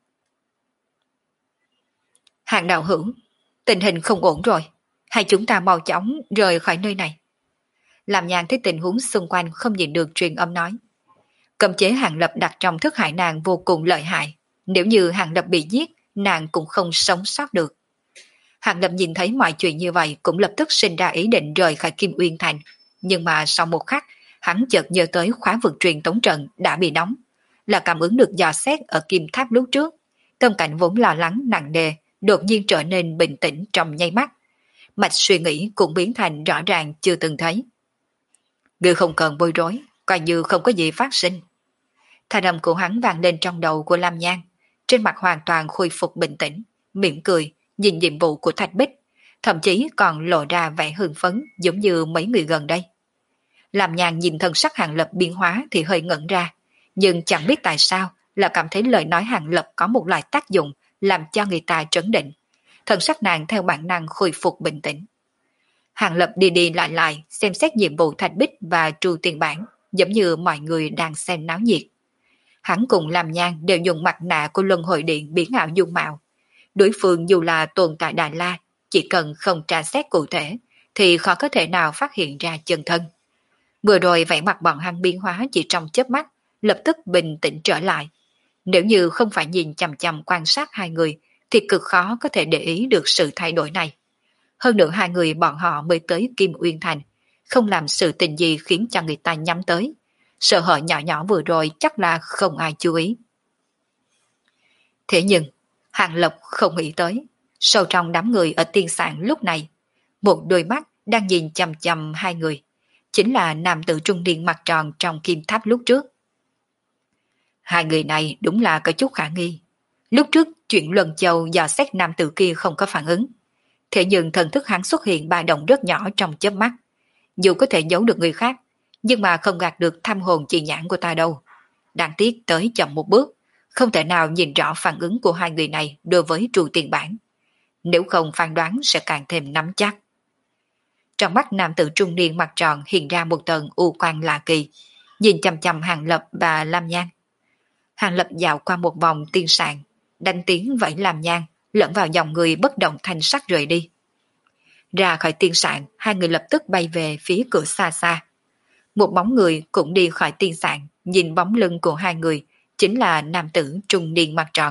Hàng đạo hữu, tình hình không ổn rồi, hay chúng ta mau chóng rời khỏi nơi này. Làm Nhàn thấy tình huống xung quanh không nhìn được truyền âm nói. Cấm chế Hàng Lập đặt trong thức hải nàng vô cùng lợi hại, nếu như Hàng Lập bị giết, nàng cũng không sống sót được. Hàng Lập nhìn thấy mọi chuyện như vậy cũng lập tức sinh ra ý định rời khỏi Kim Uyên Thành. Nhưng mà sau một khắc, hắn chợt nhớ tới khóa vực truyền tống trận đã bị đóng, là cảm ứng được dò xét ở kim tháp lúc trước. Tâm cảnh vốn lo lắng nặng nề, đột nhiên trở nên bình tĩnh trong nháy mắt. Mạch suy nghĩ cũng biến thành rõ ràng chưa từng thấy. Ngươi không cần bối rối, coi như không có gì phát sinh. Thanh âm của hắn vang lên trong đầu của Lam Nhan, trên mặt hoàn toàn khôi phục bình tĩnh, mỉm cười, nhìn nhiệm vụ của Thạch Bích, thậm chí còn lộ ra vẻ hưng phấn giống như mấy người gần đây. Lam Nhan nhìn thân sắc Hàng Lập biến hóa thì hơi ngẩn ra, nhưng chẳng biết tại sao là cảm thấy lời nói Hàng Lập có một loại tác dụng làm cho người ta trấn định. Thân sắc nàng theo bản năng khôi phục bình tĩnh. Hàng Lập đi đi lại lại xem xét nhiệm vụ Thạch Bích và Tru Tiền Bản, giống như mọi người đang xem náo nhiệt. Hắn cùng Lam Nhan đều dùng mặt nạ của Luân Hồi Điện biến ảo dung mạo. Đối phương dù là tồn tại Đà La, chỉ cần không tra xét cụ thể thì khó có thể nào phát hiện ra chân thân. Vừa rồi vẻ mặt bọn hắn biến hóa chỉ trong chớp mắt, lập tức bình tĩnh trở lại. Nếu như không phải nhìn chằm chằm quan sát hai người thì cực khó có thể để ý được sự thay đổi này. Hơn nữa hai người bọn họ mới tới Kim Uyên Thành, không làm sự tình gì khiến cho người ta nhắm tới. Sợ hãi nhỏ nhỏ vừa rồi chắc là không ai chú ý. Thế nhưng, Hàng Lập không nghĩ tới, sâu trong đám người ở tiên sạn lúc này, một đôi mắt đang nhìn chằm chằm hai người, chính là nam tử trung niên mặt tròn trong kim tháp lúc trước. Hai người này đúng là có chút khả nghi. Lúc trước chuyện Luân Châu dò xét nam tử kia không có phản ứng. Thế nhưng thần thức hắn xuất hiện ba động rất nhỏ trong chớp mắt. Dù có thể giấu được người khác, nhưng mà không gạt được tham hồn chi nhãn của ta đâu. Đáng tiếc tới chậm một bước, không thể nào nhìn rõ phản ứng của hai người này đối với Tru Tiền Bản. Nếu không phán đoán sẽ càng thêm nắm chắc. Trong mắt nam tử trung niên mặt tròn hiện ra một tầng u quang lạ kỳ, nhìn chằm chằm Hàng Lập và Lam Nhan. Hàng Lập dạo qua một vòng tiên sạn, đánh tiếng vẫy Lam Nhan, lẫn vào dòng người bất động thanh sắc rời đi. Ra khỏi tiên sạn, hai người lập tức bay về phía cửa xa xa. Một bóng người cũng đi khỏi tiên sạn, nhìn bóng lưng của hai người, chính là nam tử trung niên mặt tròn.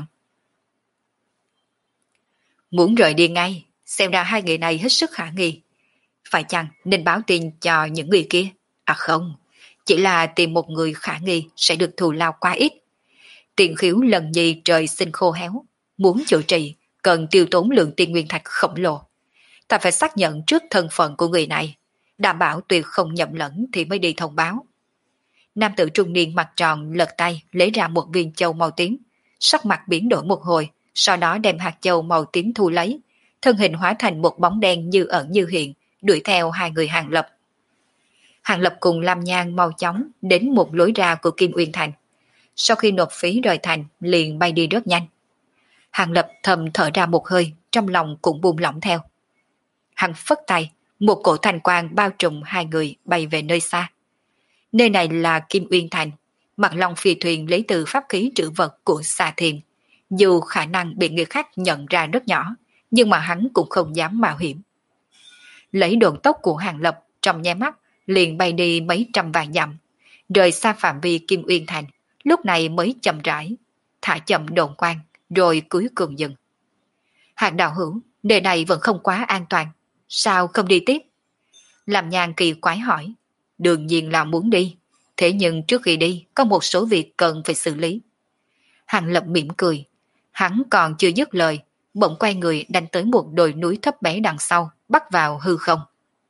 Muốn rời đi ngay, xem ra hai người này hết sức khả nghi. Phải chăng nên báo tin cho những người kia? À không, chỉ là tìm một người khả nghi sẽ được thù lao quá ít. Tiền khiếu lần nhì trời sinh khô héo, muốn chữa trị cần tiêu tốn lượng tiền nguyên thạch khổng lồ. Ta phải xác nhận trước thân phận của người này, đảm bảo tuyệt không nhầm lẫn thì mới đi thông báo. Nam tử trung niên mặt tròn lật tay lấy ra một viên châu màu tím, sắc mặt biến đổi một hồi, sau đó đem hạt châu màu tím thu lấy, thân hình hóa thành một bóng đen như ẩn như hiện, đuổi theo hai người Hàng Lập. Hàng Lập cùng Lam Nhan mau chóng đến một lối ra của Kim Uyên Thành. Sau khi nộp phí rời thành, liền bay đi rất nhanh. Hàng Lập thầm thở ra một hơi, trong lòng cũng buông lỏng theo. Hắn phất tay, một cổ thành quang bao trùm hai người bay về nơi xa. Nơi này là Kim Uyên Thành, Mặt Long phi thuyền lấy từ pháp khí trữ vật của Xà Thiền. Dù khả năng bị người khác nhận ra rất nhỏ, nhưng mà hắn cũng không dám mạo hiểm. Lấy độn tốc của Hàng Lập trong nháy mắt, liền bay đi mấy trăm vạn dặm, rời xa phạm vi Kim Uyên Thành, lúc này mới chậm rãi, thả chậm độn quang, rồi cuối cùng dừng. Hàng đạo hữu, nơi này vẫn không quá an toàn, sao không đi tiếp? Làm Nhan kỳ quái hỏi. Đương nhiên là muốn đi, thế nhưng trước khi đi có một số việc cần phải xử lý. Hàng Lập mỉm cười, hắn còn chưa dứt lời, bỗng quay người đánh tới một đồi núi thấp bé đằng sau, bắt vào hư không.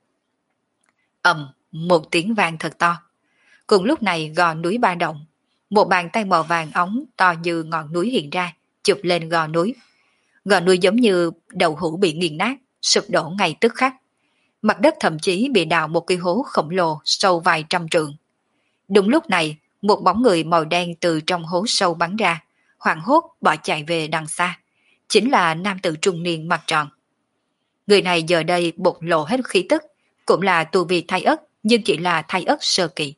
Ầm, một tiếng vang thật to. Cùng lúc này gò núi ba động, một bàn tay màu vàng óng to như ngọn núi hiện ra, chụp lên gò núi. Gò núi giống như đậu hũ bị nghiền nát, sụp đổ ngay tức khắc. Mặt đất thậm chí bị đào một cái hố khổng lồ sâu vài trăm trượng. Đúng lúc này, một bóng người màu đen từ trong hố sâu bắn ra, hoảng hốt bỏ chạy về đằng xa. Chính là nam tử trung niên mặt tròn. Người này giờ đây bộc lộ hết khí tức, cũng là tu vi thái ất, nhưng chỉ là thái ất sơ kỳ.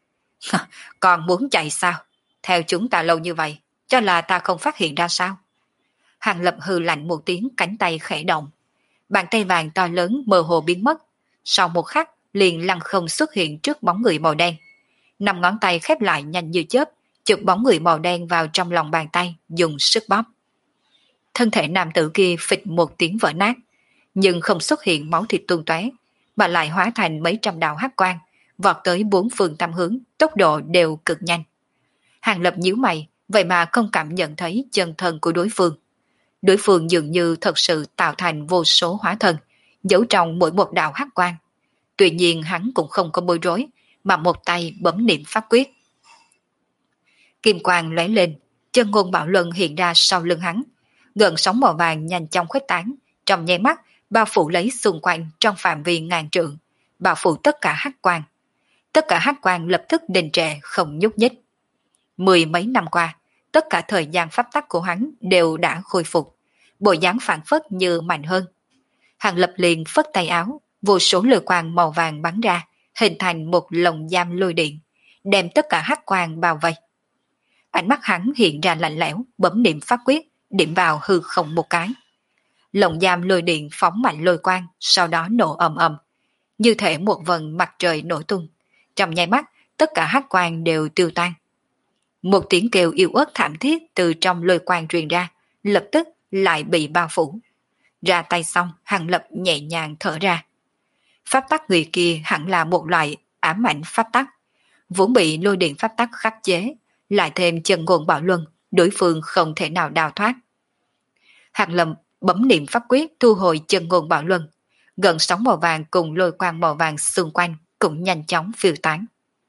Còn muốn chạy sao? Theo chúng ta lâu như vậy, cho là ta không phát hiện ra sao? Hàng Lập hừ lạnh một tiếng, cánh tay khẽ động. Bàn tay vàng to lớn mơ hồ biến mất, sau một khắc liền lăng không xuất hiện trước bóng người màu đen. Năm ngón tay khép lại nhanh như chớp, chụp bóng người màu đen vào trong lòng bàn tay, dùng sức bóp. Thân thể nam tử kia phịch một tiếng vỡ nát, nhưng không xuất hiện máu thịt tuôn tóe, mà lại hóa thành mấy trăm đạo hắc quang, vọt tới bốn phương tám hướng, tốc độ đều cực nhanh. Hàng Lập nhíu mày, vậy mà không cảm nhận thấy chân thân của đối phương. Đối phương dường như thật sự tạo thành vô số hóa thân, giấu trong mỗi một đạo hắc quang. Tuy nhiên hắn cũng không có bối rối, mà một tay bấm niệm pháp quyết. Kim quang lóe lên, chân ngôn bạo luân hiện ra sau lưng hắn. Gần sóng màu vàng nhanh chóng khuếch tán, trong nháy mắt bao phủ lấy xung quanh trong phạm vi ngàn trượng, bao phủ tất cả hắc quang. Tất cả hắc quang lập tức đình trệ không nhúc nhích. Mười mấy năm qua, tất cả thời gian pháp tắc của hắn đều đã khôi phục, bộ dáng phản phất như mạnh hơn. Hàng Lập liền phất tay áo, vô số lôi quang màu vàng bắn ra, hình thành một lồng giam lôi điện, đem tất cả hắc quang bao vây. Ánh mắt hắn hiện ra lạnh lẽo, bấm niệm pháp quyết, điểm vào hư không một cái. Lồng giam lôi điện phóng mạnh lôi quang, sau đó nổ ầm ầm, như thể một vần mặt trời nổ tung. Trong nháy mắt, tất cả hắc quang đều tiêu tan. Một tiếng kêu yếu ớt thảm thiết từ trong lôi quang truyền ra, lập tức lại bị bao phủ. Ra tay xong, Hàng Lập nhẹ nhàng thở ra. Pháp tắc người kia hẳn là một loại ám ảnh pháp tắc, vốn bị lôi điện pháp tắc khắc chế, lại thêm chân ngôn bạo luân, đối phương không thể nào đào thoát. Hàng Lập bấm niệm pháp quyết thu hồi chân ngôn bạo luân, gần sóng màu vàng cùng lôi quang màu vàng xung quanh cũng nhanh chóng phiêu tán.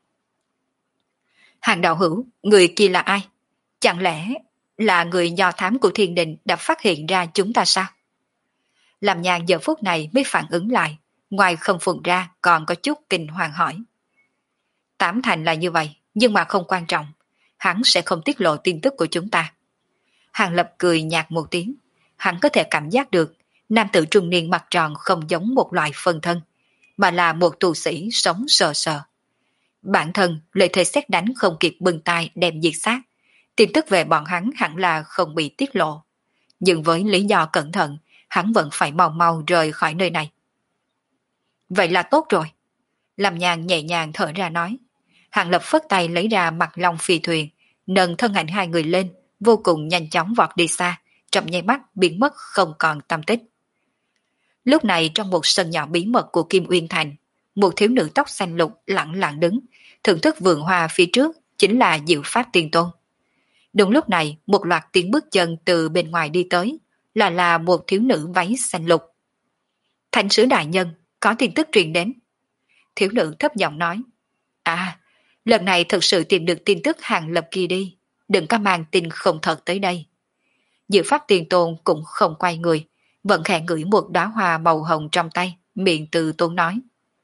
Hàng đạo hữu, người kia là ai? Chẳng lẽ là người do thám của thiên đình đã phát hiện ra chúng ta sao? Làm Nhàn giờ phút này mới phản ứng lại, ngoài không phụng ra còn có chút kinh hoàng hỏi. Tám thành là như vậy, nhưng mà không quan trọng, hắn sẽ không tiết lộ tin tức của chúng ta. Hàng Lập cười nhạt một tiếng, hắn có thể cảm giác được nam tử trung niên mặt tròn không giống một loại phân thân, mà là một tu sĩ sống sờ sờ. Bản thân lời thề xét đánh không kịp bừng tay đem diệt sát, tin tức về bọn hắn hẳn là không bị tiết lộ. Nhưng với lý do cẩn thận, hắn vẫn phải mau mau rời khỏi nơi này. Vậy là tốt rồi. Lâm Nhàn nhẹ nhàng thở ra nói. Hàng Lập phất tay lấy ra mặt long phi thuyền, nâng thân ảnh hai người lên, vô cùng nhanh chóng vọt đi xa, trong nháy mắt biến mất không còn tăm tích. Lúc này trong một sân nhỏ bí mật của Kim Uyên Thành, một thiếu nữ tóc xanh lục lặng lặng đứng, thưởng thức vườn hoa phía trước chính là Diệu Pháp Tiên Tôn. Đúng lúc này, một loạt tiếng bước chân từ bên ngoài đi tới, là một thiếu nữ váy xanh lục. Thánh sứ đại nhân, có tin tức truyền đến. Thiếu nữ thấp giọng nói. À, lần này thực sự tìm được tin tức Hàng Lập kia đi, đừng có mang tin không thật tới đây. Diệu Pháp Tiên Tôn cũng không quay người, vẫn khẽ ngửi một đóa hoa màu hồng trong tay, miệng từ tôn nói.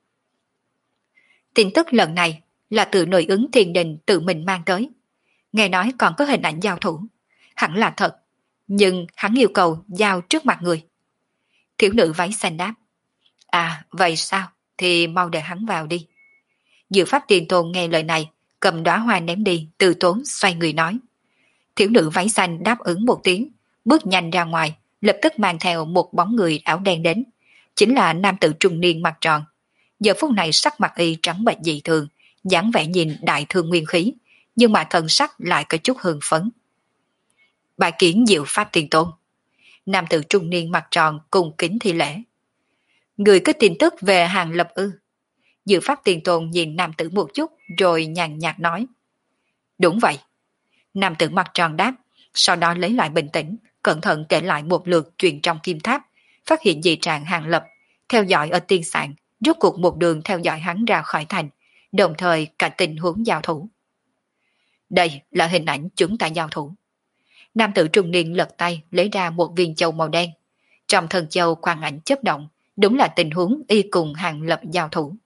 Tin tức lần này là từ nội ứng thiên đình tự mình mang tới. Nghe nói còn có hình ảnh giao thủ. Hẳn là thật, nhưng hắn yêu cầu giao trước mặt người. Thiếu nữ váy xanh đáp. À, vậy sao? Thì mau để hắn vào đi. Diệu Pháp Tiên Tôn nghe lời này, cầm đóa hoa ném đi, từ tốn xoay người nói. Thiếu nữ váy xanh đáp ứng một tiếng, bước nhanh ra ngoài, lập tức mang theo một bóng người áo đen đến. Chính là nam tử trung niên mặt tròn. Giờ phút này sắc mặt y trắng bệch dị thường, dáng vẻ nhìn đại thương nguyên khí, nhưng mà thần sắc lại có chút hưng phấn. Bài kiến Diệu Pháp Tiên Tôn. Nam tử trung niên mặt tròn cùng kính thi lễ. Người có tin tức về Hàng Lập ư? Diệu Pháp Tiên Tôn nhìn nam tử một chút rồi nhàn nhạt nói. Đúng vậy. Nam tử mặt tròn đáp, sau đó lấy lại bình tĩnh, cẩn thận kể lại một lượt chuyện trong kim tháp, phát hiện dị trạng Hàng Lập, theo dõi ở tiên sạn, rốt cuộc một đường theo dõi hắn ra khỏi thành, đồng thời cả tình huống giao thủ. Đây là hình ảnh chúng ta giao thủ. Nam tử trung niên lật tay lấy ra một viên châu màu đen. Trong thân châu quang ảnh chớp động, đúng là tình huống y cùng Hàng Lập giao thủ.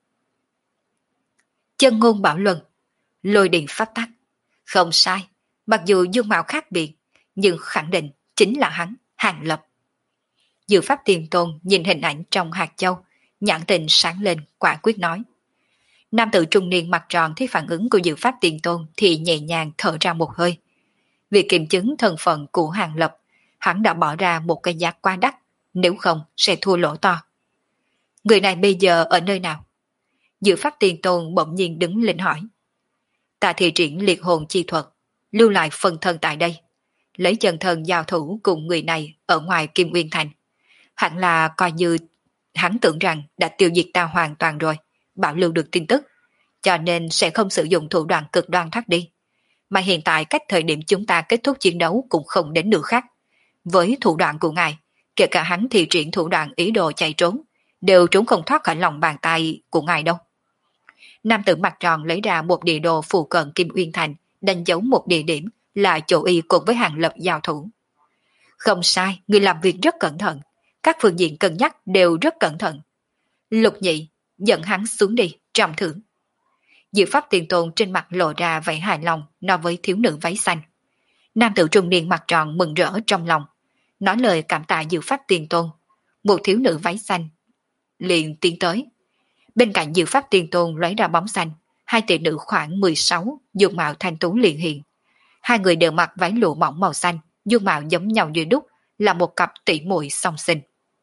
Chân ngôn bảo luân, lôi điện phát tắc. Không sai, mặc dù dung mạo khác biệt, nhưng khẳng định chính là hắn, Hàng Lập. Diệu Pháp Tiên Tôn nhìn hình ảnh trong hạt châu, nhãn tình sáng lên, quả quyết nói. Nam tử trung niên mặt tròn thấy phản ứng của Diệu Pháp Tiên Tôn thì nhẹ nhàng thở ra một hơi. Vì kiểm chứng thân phận của Hàng Lập, hắn đã bỏ ra một cái giá quá đắt, nếu không sẽ thua lỗ to. Người này bây giờ ở nơi nào? Diệu Pháp Tiên Tôn bỗng nhiên đứng lên hỏi. Ta thi triển liệt hồn chi thuật, lưu lại phần thân tại đây, lấy chân thân giao thủ cùng người này ở ngoài Kim Uyên Thành. Hẳn là coi như hắn tưởng rằng đã tiêu diệt ta hoàn toàn rồi, bảo lưu được tin tức, cho nên sẽ không sử dụng thủ đoạn cực đoan thoát đi. Mà hiện tại cách thời điểm chúng ta kết thúc chiến đấu cũng không đến nửa khác. Với thủ đoạn của ngài, kể cả hắn thì triển thủ đoạn ý đồ chạy trốn, đều trốn không thoát khỏi lòng bàn tay của ngài đâu. Nam tử mặt tròn lấy ra một địa đồ phụ cận Kim Uyên Thành, đánh dấu một địa điểm là chỗ y cùng với Hàng Lập giao thủ. Không sai, người làm việc rất cẩn thận, các phương diện cân nhắc đều rất cẩn thận. Lục Nhị dẫn hắn xuống đi, trọng thưởng. Diệu Pháp Tiền Tôn trên mặt lộ ra vẻ hài lòng nói với thiếu nữ váy xanh. Nam tử trung niên mặt tròn mừng rỡ trong lòng, nói lời cảm tạ Diệu Pháp Tiền Tôn. Một thiếu nữ váy xanh liền tiến tới. Bên cạnh Diệu Pháp Tiền Tôn lấy ra bóng xanh, hai tỷ nữ khoảng 16, dung mạo thanh tú liền hiện. Hai người đều mặc váy lụa mỏng màu xanh, dung mạo giống nhau như đúc, là một cặp tỷ muội song sinh.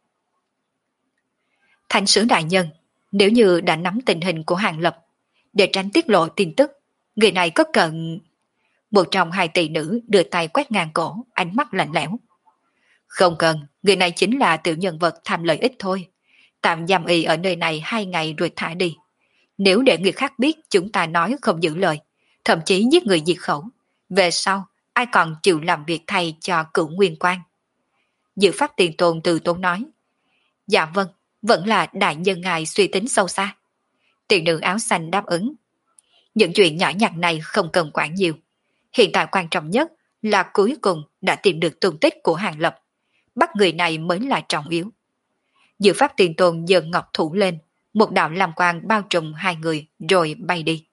Thánh sứ đại nhân, nếu như đã nắm tình hình của Hàng Lập, để tránh tiết lộ tin tức, người này có cần... Một trong hai tỷ nữ đưa tay quét ngang cổ, ánh mắt lạnh lẽo. Không cần, người này chính là tiểu nhân vật tham lợi ích thôi. Tạm giam y ở nơi này 2 ngày rồi thả đi. Nếu để người khác biết chúng ta nói không giữ lời, thậm chí giết người diệt khẩu, về sau ai còn chịu làm việc thay cho Cửu Nguyên Quan? Diệu Pháp Tiền Tôn từ tốn nói. Dạ vâng, vẫn là đại nhân ngài suy tính sâu xa. Tiền nữ áo xanh đáp ứng. Những chuyện nhỏ nhặt này không cần quản nhiều. Hiện tại quan trọng nhất là cuối cùng đã tìm được tung tích của Hàng Lập. Bắt người này mới là trọng yếu. Diệu Pháp Tiền Tôn giơ ngọc thủ lên, một đạo lam quang bao trùm hai người rồi bay đi.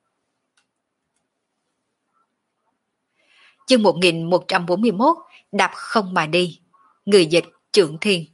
Chương 1141, đạp không mà đi. Người dịch Trưởng Thiên.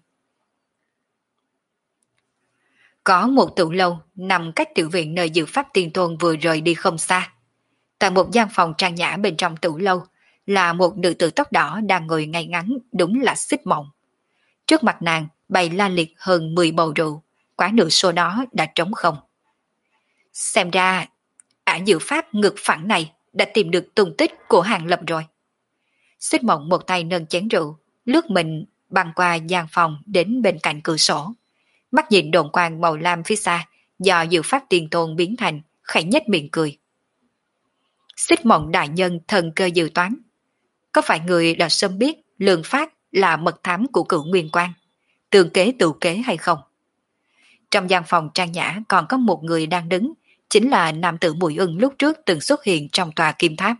Có một tủ lâu nằm cách tiểu viện nơi Diệu Pháp Tiền Tôn vừa rời đi không xa. Tại một gian phòng trang nhã bên trong tủ lâu là một nữ tử tóc đỏ đang ngồi ngay ngắn, đúng là Xích Mộng. Trước mặt nàng bày la liệt hơn 10 bầu rượu, quá nửa số đó đã trống không. Xem ra, ả Diệu Pháp ngực phẳng này đã tìm được tung tích của Hàng Lập rồi. Xích Mộng một tay nâng chén rượu, lướt mình băng qua gian phòng đến bên cạnh cửa sổ. Mắt nhìn đồn quang màu lam phía xa do Diệu Pháp Tiền Tôn biến thành, khẽ nhếch miệng cười. Xích Mộng đại nhân thần cơ dự toán. Có phải người đã sớm biết Lương Phát là mật thám của Cửu Nguyên Quan, tương kế tự kế hay không? Trong gian phòng trang nhã còn có một người đang đứng, chính là nam tử Mùi Ưng lúc trước từng xuất hiện trong tòa kim tháp.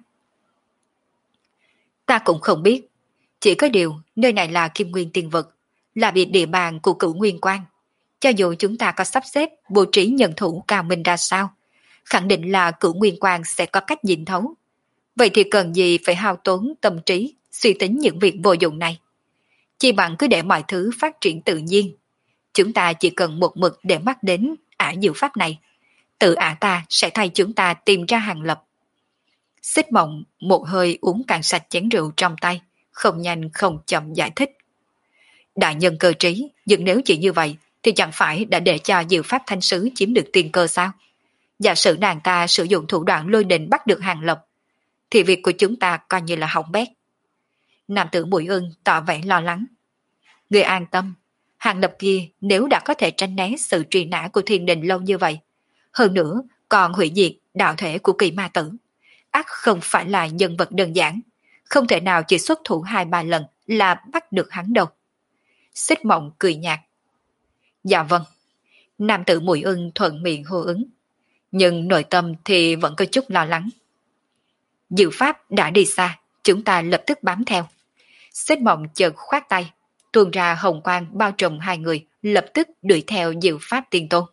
Ta cũng không biết, chỉ có điều nơi này là Kim Nguyên Tiên Vực, là địa bàn của Cửu Nguyên Quan. Cho dù chúng ta có sắp xếp bố trí nhân thủ cao minh ra sao, khẳng định là Cửu Nguyên Quan sẽ có cách nhìn thấu. Vậy thì cần gì phải hao tốn tâm trí suy tính những việc vô dụng này? Chỉ bằng cứ để mọi thứ phát triển tự nhiên. Chúng ta chỉ cần một mực để mắt đến ả Diệu Pháp này. Tự ả ta sẽ thay chúng ta tìm ra Hàng Lập. Xích Mộng một hơi uống cạn sạch chén rượu trong tay, không nhanh không chậm giải thích. Đại nhân cơ trí, nhưng nếu chỉ như vậy thì chẳng phải đã để cho Diệu Pháp Thanh Sứ chiếm được tiên cơ sao? Giả sử nàng ta sử dụng thủ đoạn lôi đình bắt được Hàng Lập, thì việc của chúng ta coi như là hỏng bét. Nam tử Mùi Ưng tỏ vẻ lo lắng. Người an tâm, Hàng Lập kia nếu đã có thể tránh né sự truy nã của thiên đình lâu như vậy, hơn nữa còn hủy diệt đạo thể của Kỳ Ma Tử, ắt không phải là nhân vật đơn giản, không thể nào chỉ xuất thủ 2-3 lần là bắt được hắn đâu. Xích Mộng cười nhạt. Dạ vâng. Nam tử Mùi Ưng thuận miệng hô ứng, nhưng nội tâm thì vẫn có chút lo lắng. Diệu Pháp đã đi xa, chúng ta lập tức bám theo. Xích Mộng chợt khoát tay, tuôn ra hồng quang bao trùm hai người, lập tức đuổi theo Diệu Pháp Tiên Tôn.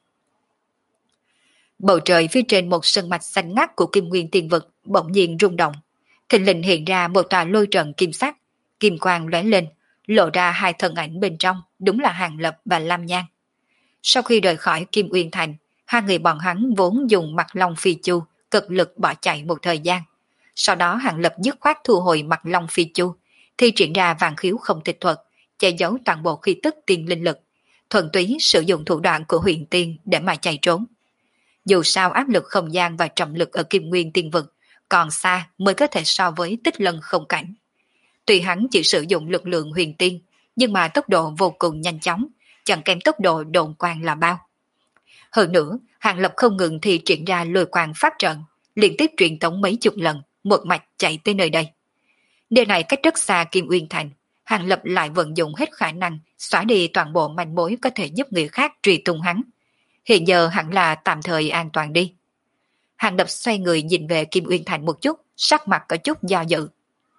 Bầu trời phía trên một sân mạch xanh ngắt của Kim Nguyên Tiên Vực bỗng nhiên rung động, thình lình hiện ra một tòa lôi trận kim sắc, kim quang lóe lên, lộ ra hai thân ảnh bên trong, đúng là Hàng Lập và Lam Nhan. Sau khi rời khỏi Kim Uyên Thành, hai người bọn hắn vốn dùng Mặt Long Phi Chu cực lực bỏ chạy một thời gian. Sau đó Hàng Lập dứt khoát thu hồi Mặt Long Phi Chu, thi triển ra Vạn Khiếu Không Tịch Thuật, che giấu toàn bộ khí tức tiên linh lực, thuần túy sử dụng thủ đoạn của Huyền Tiên để mà chạy trốn. Dù sao áp lực không gian và trọng lực ở Kim Nguyên Tiên Vực còn xa mới có thể so với Tích Lân Không Cảnh. Tuy hắn chỉ sử dụng lực lượng Huyền Tiên, nhưng mà tốc độ vô cùng nhanh chóng, chẳng kém tốc độ độn quang là bao. Hơn nữa, Hàng Lập không ngừng thì triển ra lôi quang pháp trận, liên tiếp truyền tống mấy chục lần, một mạch chạy tới nơi đây. Điều này cách rất xa Kim Uyên Thành, Hàng Lập lại vận dụng hết khả năng xóa đi toàn bộ manh mối có thể giúp người khác truy tung hắn. Hiện giờ hẳn là tạm thời an toàn đi. Hàng Lập xoay người nhìn về Kim Uyên Thành một chút, sắc mặt có chút do dự.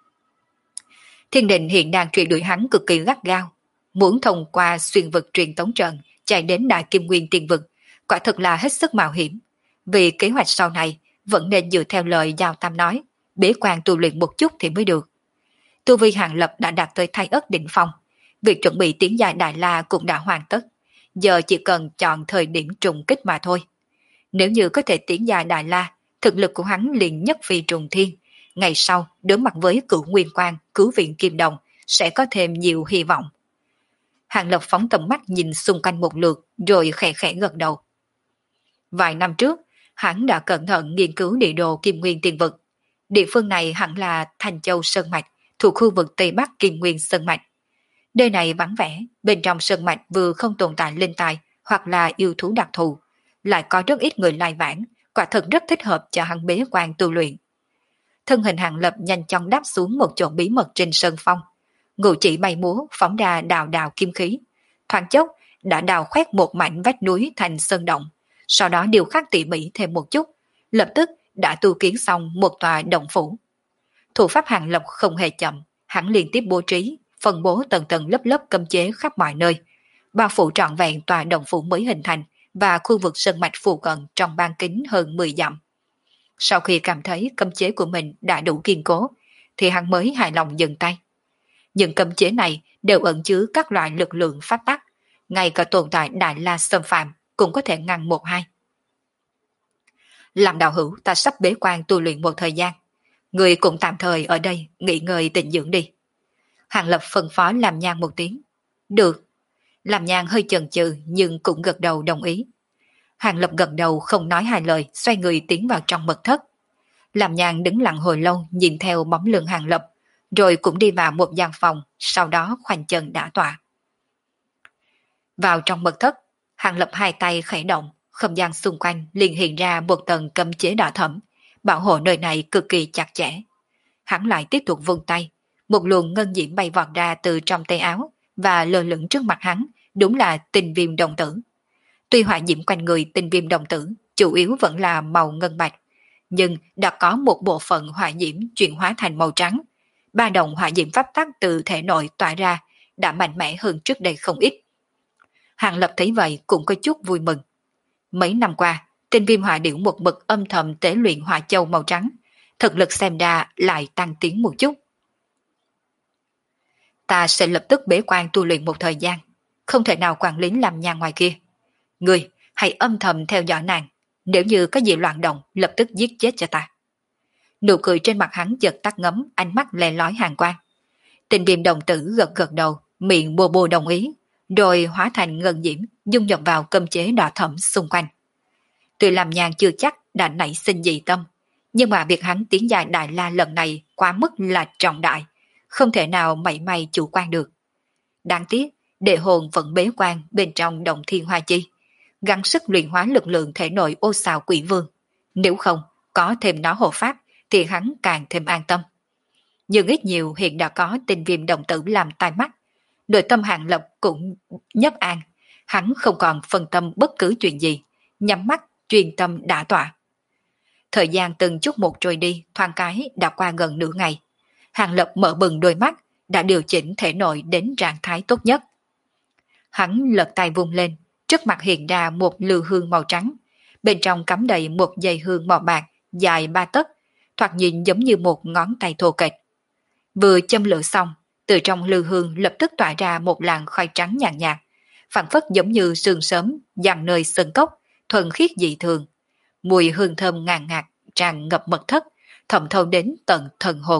Thiên Đình hiện đang truy đuổi hắn cực kỳ gắt gao, muốn thông qua xuyên vực truyền tống trận chạy đến Đại Kim Nguyên Tiên Vực, quả thực là hết sức mạo hiểm. Vì kế hoạch sau này vẫn nên dựa theo lời Giao Tam nói, bế quan tu luyện một chút thì mới được. Tu vi Hàng Lập đã đạt tới Thái Ất đỉnh phong, việc chuẩn bị tiến giai Đại La cũng đã hoàn tất, giờ chỉ cần chọn thời điểm trùng kích mà thôi. Nếu như có thể tiến giai Đại La, thực lực của hắn liền nhất phi trùng thiên, ngày sau đối mặt với Cửu Nguyên Quang, Cứu Viện Kim Đồng sẽ có thêm nhiều hy vọng. Hàng Lập phóng tầm mắt nhìn xung quanh một lượt rồi khẽ khẽ gật đầu. Vài năm trước, hắn đã cẩn thận nghiên cứu địa đồ Kim Nguyên Tiên Vực. Địa phương này hẳn là Thành Châu Sơn Mạch, thuộc khu vực Tây Bắc Kim Nguyên Sơn Mạch. Nơi này vắng vẻ, bên trong Sơn Mạch vừa không tồn tại linh tài hoặc là yêu thú đặc thù, lại có rất ít người lai vãng, quả thật rất thích hợp cho hắn bế quan tu luyện. Thân hình Hàng Lập nhanh chóng đáp xuống một chỗ bí mật trên sơn phong, ngự chỉ bay múa phóng ra đào đào kim khí, thoáng chốc đã đào khoét một mảnh vách núi thành sơn động, sau đó điều khắc tỉ mỉ thêm một chút, lập tức đã tu kiến xong một tòa động phủ. Thủ pháp Hàng Lập không hề chậm, hắn liên tiếp bố trí, phân bố tầng tầng lớp lớp cấm chế khắp mọi nơi, bao phủ trọn vẹn tòa động phủ mới hình thành và khu vực sơn mạch phụ cận trong ban kính hơn 10 dặm. Sau khi cảm thấy cấm chế của mình đã đủ kiên cố, thì hắn mới hài lòng dừng tay. Những cấm chế này đều ẩn chứa các loại lực lượng pháp tắc, ngay cả tồn tại Đại La xâm phạm cũng có thể ngăn một hai. Làm đạo hữu, ta sắp bế quan tu luyện một thời gian, người cũng tạm thời ở đây nghỉ ngơi tịnh dưỡng đi. Hàng Lập phân phó Làm Nhan một tiếng. Được. Làm Nhan hơi chần chừ nhưng cũng gật đầu đồng ý. Hàng Lập gật đầu không nói hai lời, xoay người tiến vào trong mật thất. Làm Nhan đứng lặng hồi lâu nhìn theo bóng lưng Hàng Lập, rồi cũng đi vào một gian phòng, sau đó khoanh chân đả tọa. Vào trong mật thất, Hàng Lập hai tay khẽ động, không gian xung quanh liền hiện ra một tầng cấm chế đỏ thẫm, bảo hộ nơi này cực kỳ chặt chẽ. Hắn lại tiếp tục vung tay, một luồng ngân diễm bay vọt ra từ trong tay áo và lơ lửng trước mặt hắn, đúng là Tinh Viêm Đồng Tử. Tuy hỏa diễm quanh người Tinh Viêm Đồng Tử chủ yếu vẫn là màu ngân bạch, nhưng đã có một bộ phận hỏa diễm chuyển hóa thành màu trắng. Ba đồng hỏa diễm pháp tắc từ thể nội tỏa ra đã mạnh mẽ hơn trước đây không ít. Hàng Lập thấy vậy cũng có chút vui mừng. Mấy năm qua, Tinh Viêm Hỏa Điểu một mực âm thầm tế luyện hỏa châu màu trắng, thực lực xem ra lại tăng tiến một chút. Ta sẽ lập tức bế quan tu luyện một thời gian, không thể nào quản lý Làm Nhan ngoài kia. Ngươi hãy âm thầm theo dõi nàng, nếu như có gì loạn động lập tức giết chết cho ta. Nụ cười trên mặt hắn chợt tắt ngấm, ánh mắt lè lói hàn quang. Tinh Viêm Đồng Tử gật gật đầu, miệng bô bô đồng ý, rồi hóa thành ngân diễm dung nhập vào cấm chế đỏ thẫm xung quanh. Tuy Làm Nhan chưa chắc đã nảy sinh dị tâm, nhưng mà việc hắn tiến giai Đại La lần này quá mức là trọng đại, không thể nào mảy may chủ quan được. Đáng tiếc, đệ hồn vẫn bế quan bên trong động Thiên Hoa Chi, gắng sức luyện hóa lực lượng thể nội Ô Xào Quỷ Vương. Nếu không, có thêm nó hộ pháp, thì hắn càng thêm an tâm. Nhưng ít nhiều hiện đã có Tinh Viêm Đồng Tử làm tai mắt, nội tâm Hàng Lập cũng nhất an, hắn không còn phân tâm bất cứ chuyện gì, nhắm mắt chuyên tâm đả tọa. Thời gian từng chút một trôi đi, thoáng cái đã qua gần nửa ngày. Hàng Lập mở bừng đôi mắt, đã điều chỉnh thể nội đến trạng thái tốt nhất. Hắn lật tay vung lên, trước mặt hiện ra một lư hương màu trắng, bên trong cắm đầy một dây hương màu bạc dài 3 tấc, thoạt nhìn giống như một ngón tay thô kệch. Vừa châm lửa xong, từ trong lư hương lập tức tỏa ra một làn khói trắng nhàn nhạt, phảng phất giống như sương sớm dàn nơi sân cốc, thuần khiết dị thường. Mùi hương thơm ngàn ngạt tràn ngập mật thất, thẩm thấu đến tận thần hồn.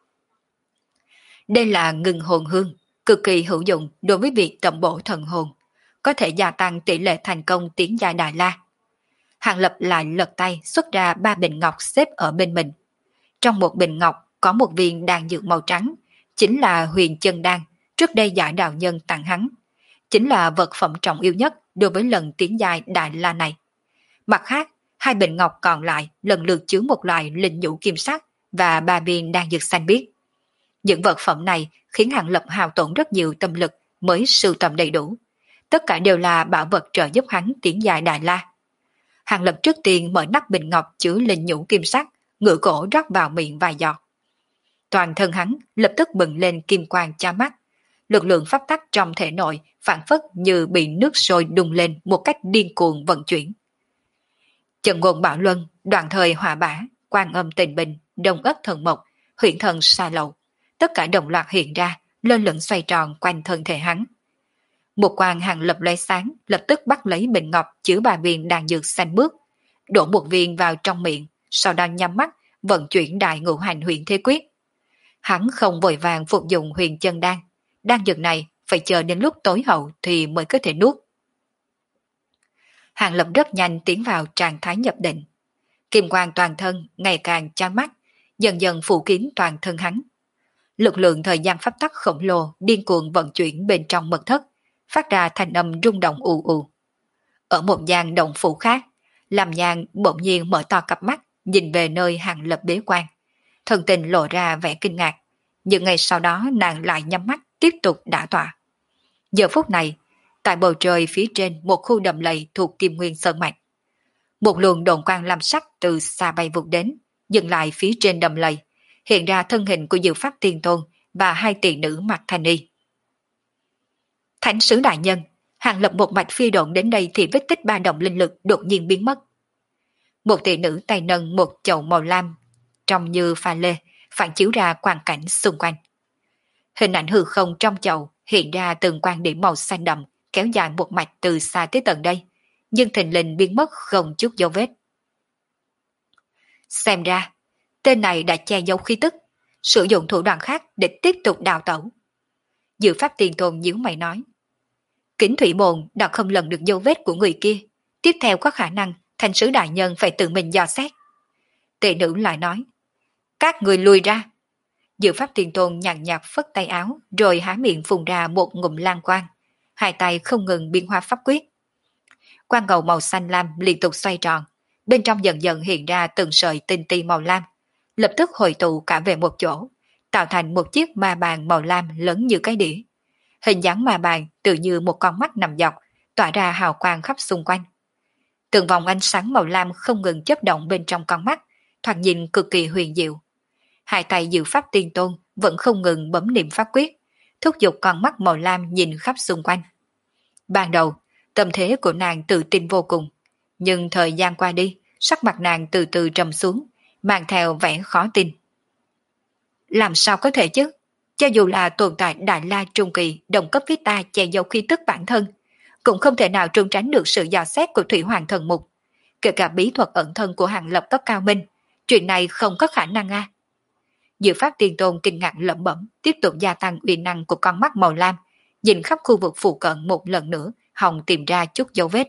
Đây là ngừng hồn hương, cực kỳ hữu dụng đối với việc tẩm bổ thần hồn, có thể gia tăng tỷ lệ thành công tiến giai Đại La. Hàng Lập lại lật tay xuất ra 3 bình ngọc xếp ở bên mình. Trong một bình ngọc có một viên đan dược màu trắng, chính là Huyền Chân Đan, trước đây Giải đạo nhân tặng hắn. chính là vật phẩm trọng yếu nhất đối với lần tiến giai Đại La này. Mặt khác, hai bình ngọc còn lại lần lượt chứa một loại linh nhũ kim sắc và 3 viên đan dược xanh biếc. Những vật phẩm này khiến Hàng Lập hao tổn rất nhiều tâm lực mới sưu tầm đầy đủ. Tất cả đều là bảo vật trợ giúp hắn tiến dài Đại La. Hàng Lập trước tiên mở nắp bình ngọc chứa linh nhũ kim sắc, ngửa cổ rót vào miệng vài giọt. Toàn thân hắn lập tức bừng lên kim quang chói mắt. Lực lượng pháp tắc trong thể nội phản phất như bị nước sôi đùng lên một cách điên cuồng vận chuyển. Trận ngôn Bảo Luân, Đoạn Thời Hỏa Bả, Quan Âm Tịnh Bình, Đông Ất Thần Mộc, Huyện Thần Sa Lầu, tất cả đồng loạt hiện ra, lơ lửng xoay tròn quanh thân thể hắn. Một quang Hàng Lập lóe sáng, lập tức bắt lấy bình ngọc chứa 3 viên đan dược xanh bước, đổ một viên vào trong miệng, sau đó nhắm mắt vận chuyển đại ngũ hành huyền thế quyết. Hắn không vội vàng phục dụng huyền chân đan, đan dược này phải chờ đến lúc tối hậu thì mới có thể nuốt. Hàng Lập rất nhanh tiến vào trạng thái nhập định. Kim quang toàn thân ngày càng chói mắt, dần dần phủ kín toàn thân hắn. Lực lượng thời gian pháp tắc khổng lồ điên cuồng vận chuyển bên trong mật thất, phát ra thanh âm rung động ù ù. Ở một gian động phủ khác, Lam Nhan bỗng nhiên mở to cặp mắt, nhìn về nơi Hàng Lập bế quan. Thần tình lộ ra vẻ kinh ngạc, nhưng ngày sau đó nàng lại nhắm mắt tiếp tục đả tọa. Giờ phút này, tại bầu trời phía trên một khu đầm lầy thuộc Kim Nguyên Sơn Mạch, một luồng đồn quang lam sắc từ xa bay vụt đến, dừng lại phía trên đầm lầy, hiện ra thân hình của Diệu Pháp Tiên Tôn và hai tỷ nữ mặc thanh y. Thánh sứ đại nhân, Hàng Lập một mạch phi độn đến đây thì vết tích ba động linh lực đột nhiên biến mất. Một tỷ nữ tay nâng một chậu màu lam, trông như pha lê, phản chiếu ra quang cảnh xung quanh. Hình ảnh hư không trong chậu hiện ra từng quang điểm màu xanh đậm, kéo dài một mạch từ xa tới tận đây, nhưng thình lình biến mất không chút dấu vết. Xem ra, tên này đã che giấu khí tức, sử dụng thủ đoạn khác để tiếp tục đào tẩu. Diệu Pháp Tiên Tôn nhíu mày nói. Kính thủy môn đã không lần được dấu vết của người kia, tiếp theo có khả năng thành sứ đại nhân phải tự mình dò xét. Tệ nữ lại nói. Các người lùi ra. Diệu Pháp Tiên Tôn nhàn nhạt phất tay áo, rồi há miệng phun ra một ngụm lan quang, hai tay không ngừng biến hóa pháp quyết. Quang cầu màu xanh lam liên tục xoay tròn, bên trong dần dần hiện ra từng sợi tinh ti màu lam, lập tức hội tụ cả về một chỗ, tạo thành một chiếc ma bàn màu lam lớn như cái đĩa. Hình dáng ma bàn tự như một con mắt nằm dọc, tỏa ra hào quang khắp xung quanh. Từng vòng ánh sáng màu lam không ngừng chớp động bên trong con mắt, thoạt nhìn cực kỳ huyền diệu. Hai tay Diệu Pháp Tiên Tôn vẫn không ngừng bấm niệm pháp quyết, thúc giục con mắt màu lam nhìn khắp xung quanh. Ban đầu, tâm thế của nàng tự tin vô cùng, nhưng thời gian qua đi, sắc mặt nàng từ từ trầm xuống, mang theo vẻ khó tin. Làm sao có thể chứ? Cho dù là tồn tại Đại La Trung Kỳ đồng cấp với ta che giấu khí tức bản thân, cũng không thể nào trốn tránh được sự dò xét của Thủy Hoàng Thần Mục. Kể cả bí thuật ẩn thân của Hàng Lập cấp cao minh, chuyện này không có khả năng a. Diệu Pháp Tiên Tôn kinh ngạc lẩm bẩm, tiếp tục gia tăng uy năng của con mắt màu lam, nhìn khắp khu vực phụ cận một lần nữa, hòng tìm ra chút dấu vết.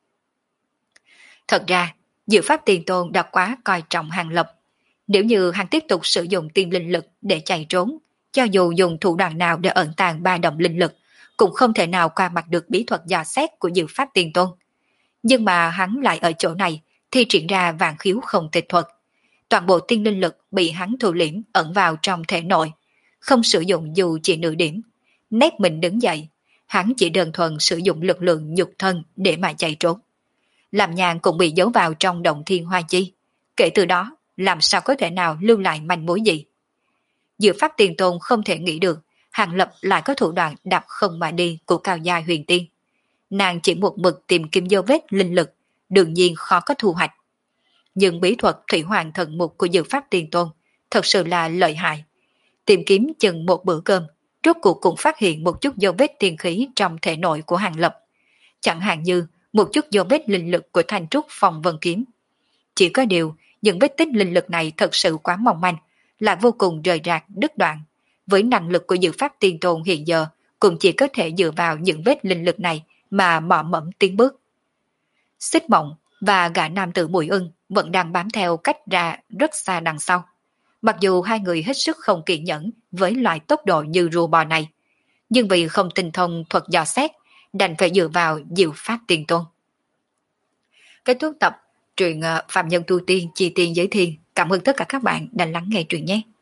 Thật ra, Diệu Pháp Tiên Tôn đã quá coi trọng Hàng Lập. Nếu như hắn tiếp tục sử dụng tiên linh lực để chạy trốn, cho dù dùng thủ đoạn nào để ẩn tàng ba động linh lực, cũng không thể nào qua mặt được bí thuật dò xét của Diệu Pháp Tiên Tôn. Nhưng mà hắn lại ở chỗ này thi triển ra vạn khiếu không tịch thuật. Toàn bộ tiên linh lực bị hắn thu liễm ẩn vào trong thể nội, không sử dụng dù chỉ nửa điểm. Nét mình đứng dậy, hắn chỉ đơn thuần sử dụng lực lượng nhục thân để mà chạy trốn. Làm Nhàn cũng bị giấu vào trong động thiên hoa chi. Kể từ đó, làm sao có thể nào lưu lại manh mối gì? Diệu Pháp Tiên Tôn không thể nghĩ được Hàng Lập lại có thủ đoạn đạp không mà đi của cao gia huyền tiên. Nàng chỉ một mực tìm kiếm dấu vết linh lực, đương nhiên khó có thu hoạch. Nhưng bí thuật Thủy Hoàng Thần Mục của Diệu Pháp Tiên Tôn thật sự là lợi hại. Tìm kiếm chừng một bữa cơm, rốt cuộc cũng phát hiện một chút dấu vết tiên khí trong thể nội của Hàng Lập. Chẳng hạn như một chút dấu vết linh lực của Thanh Trúc Phong Vân Kiếm. Chỉ có điều, những vết tích linh lực này thật sự quá mỏng manh, là vô cùng rời rạc, đứt đoạn. Với năng lực của Diệu Pháp Tiên Tôn hiện giờ, cũng chỉ có thể dựa vào những vết linh lực này mà mò mẫm tiến bước. Xích Mộng và gã nam tử Bùi Ưng vẫn đang bám theo cách ra rất xa đằng sau. Mặc dù hai người hết sức không kiên nhẫn với loại tốc độ như rùa bò này, nhưng vì không tinh thông thuật dò xét đành phải dựa vào diệu pháp tiền tôn. Kết thúc tập truyện Phạm Nhân Tu Tiên Chi Tiên Giới Thiên. Cảm ơn tất cả các bạn đã lắng nghe truyện nhé.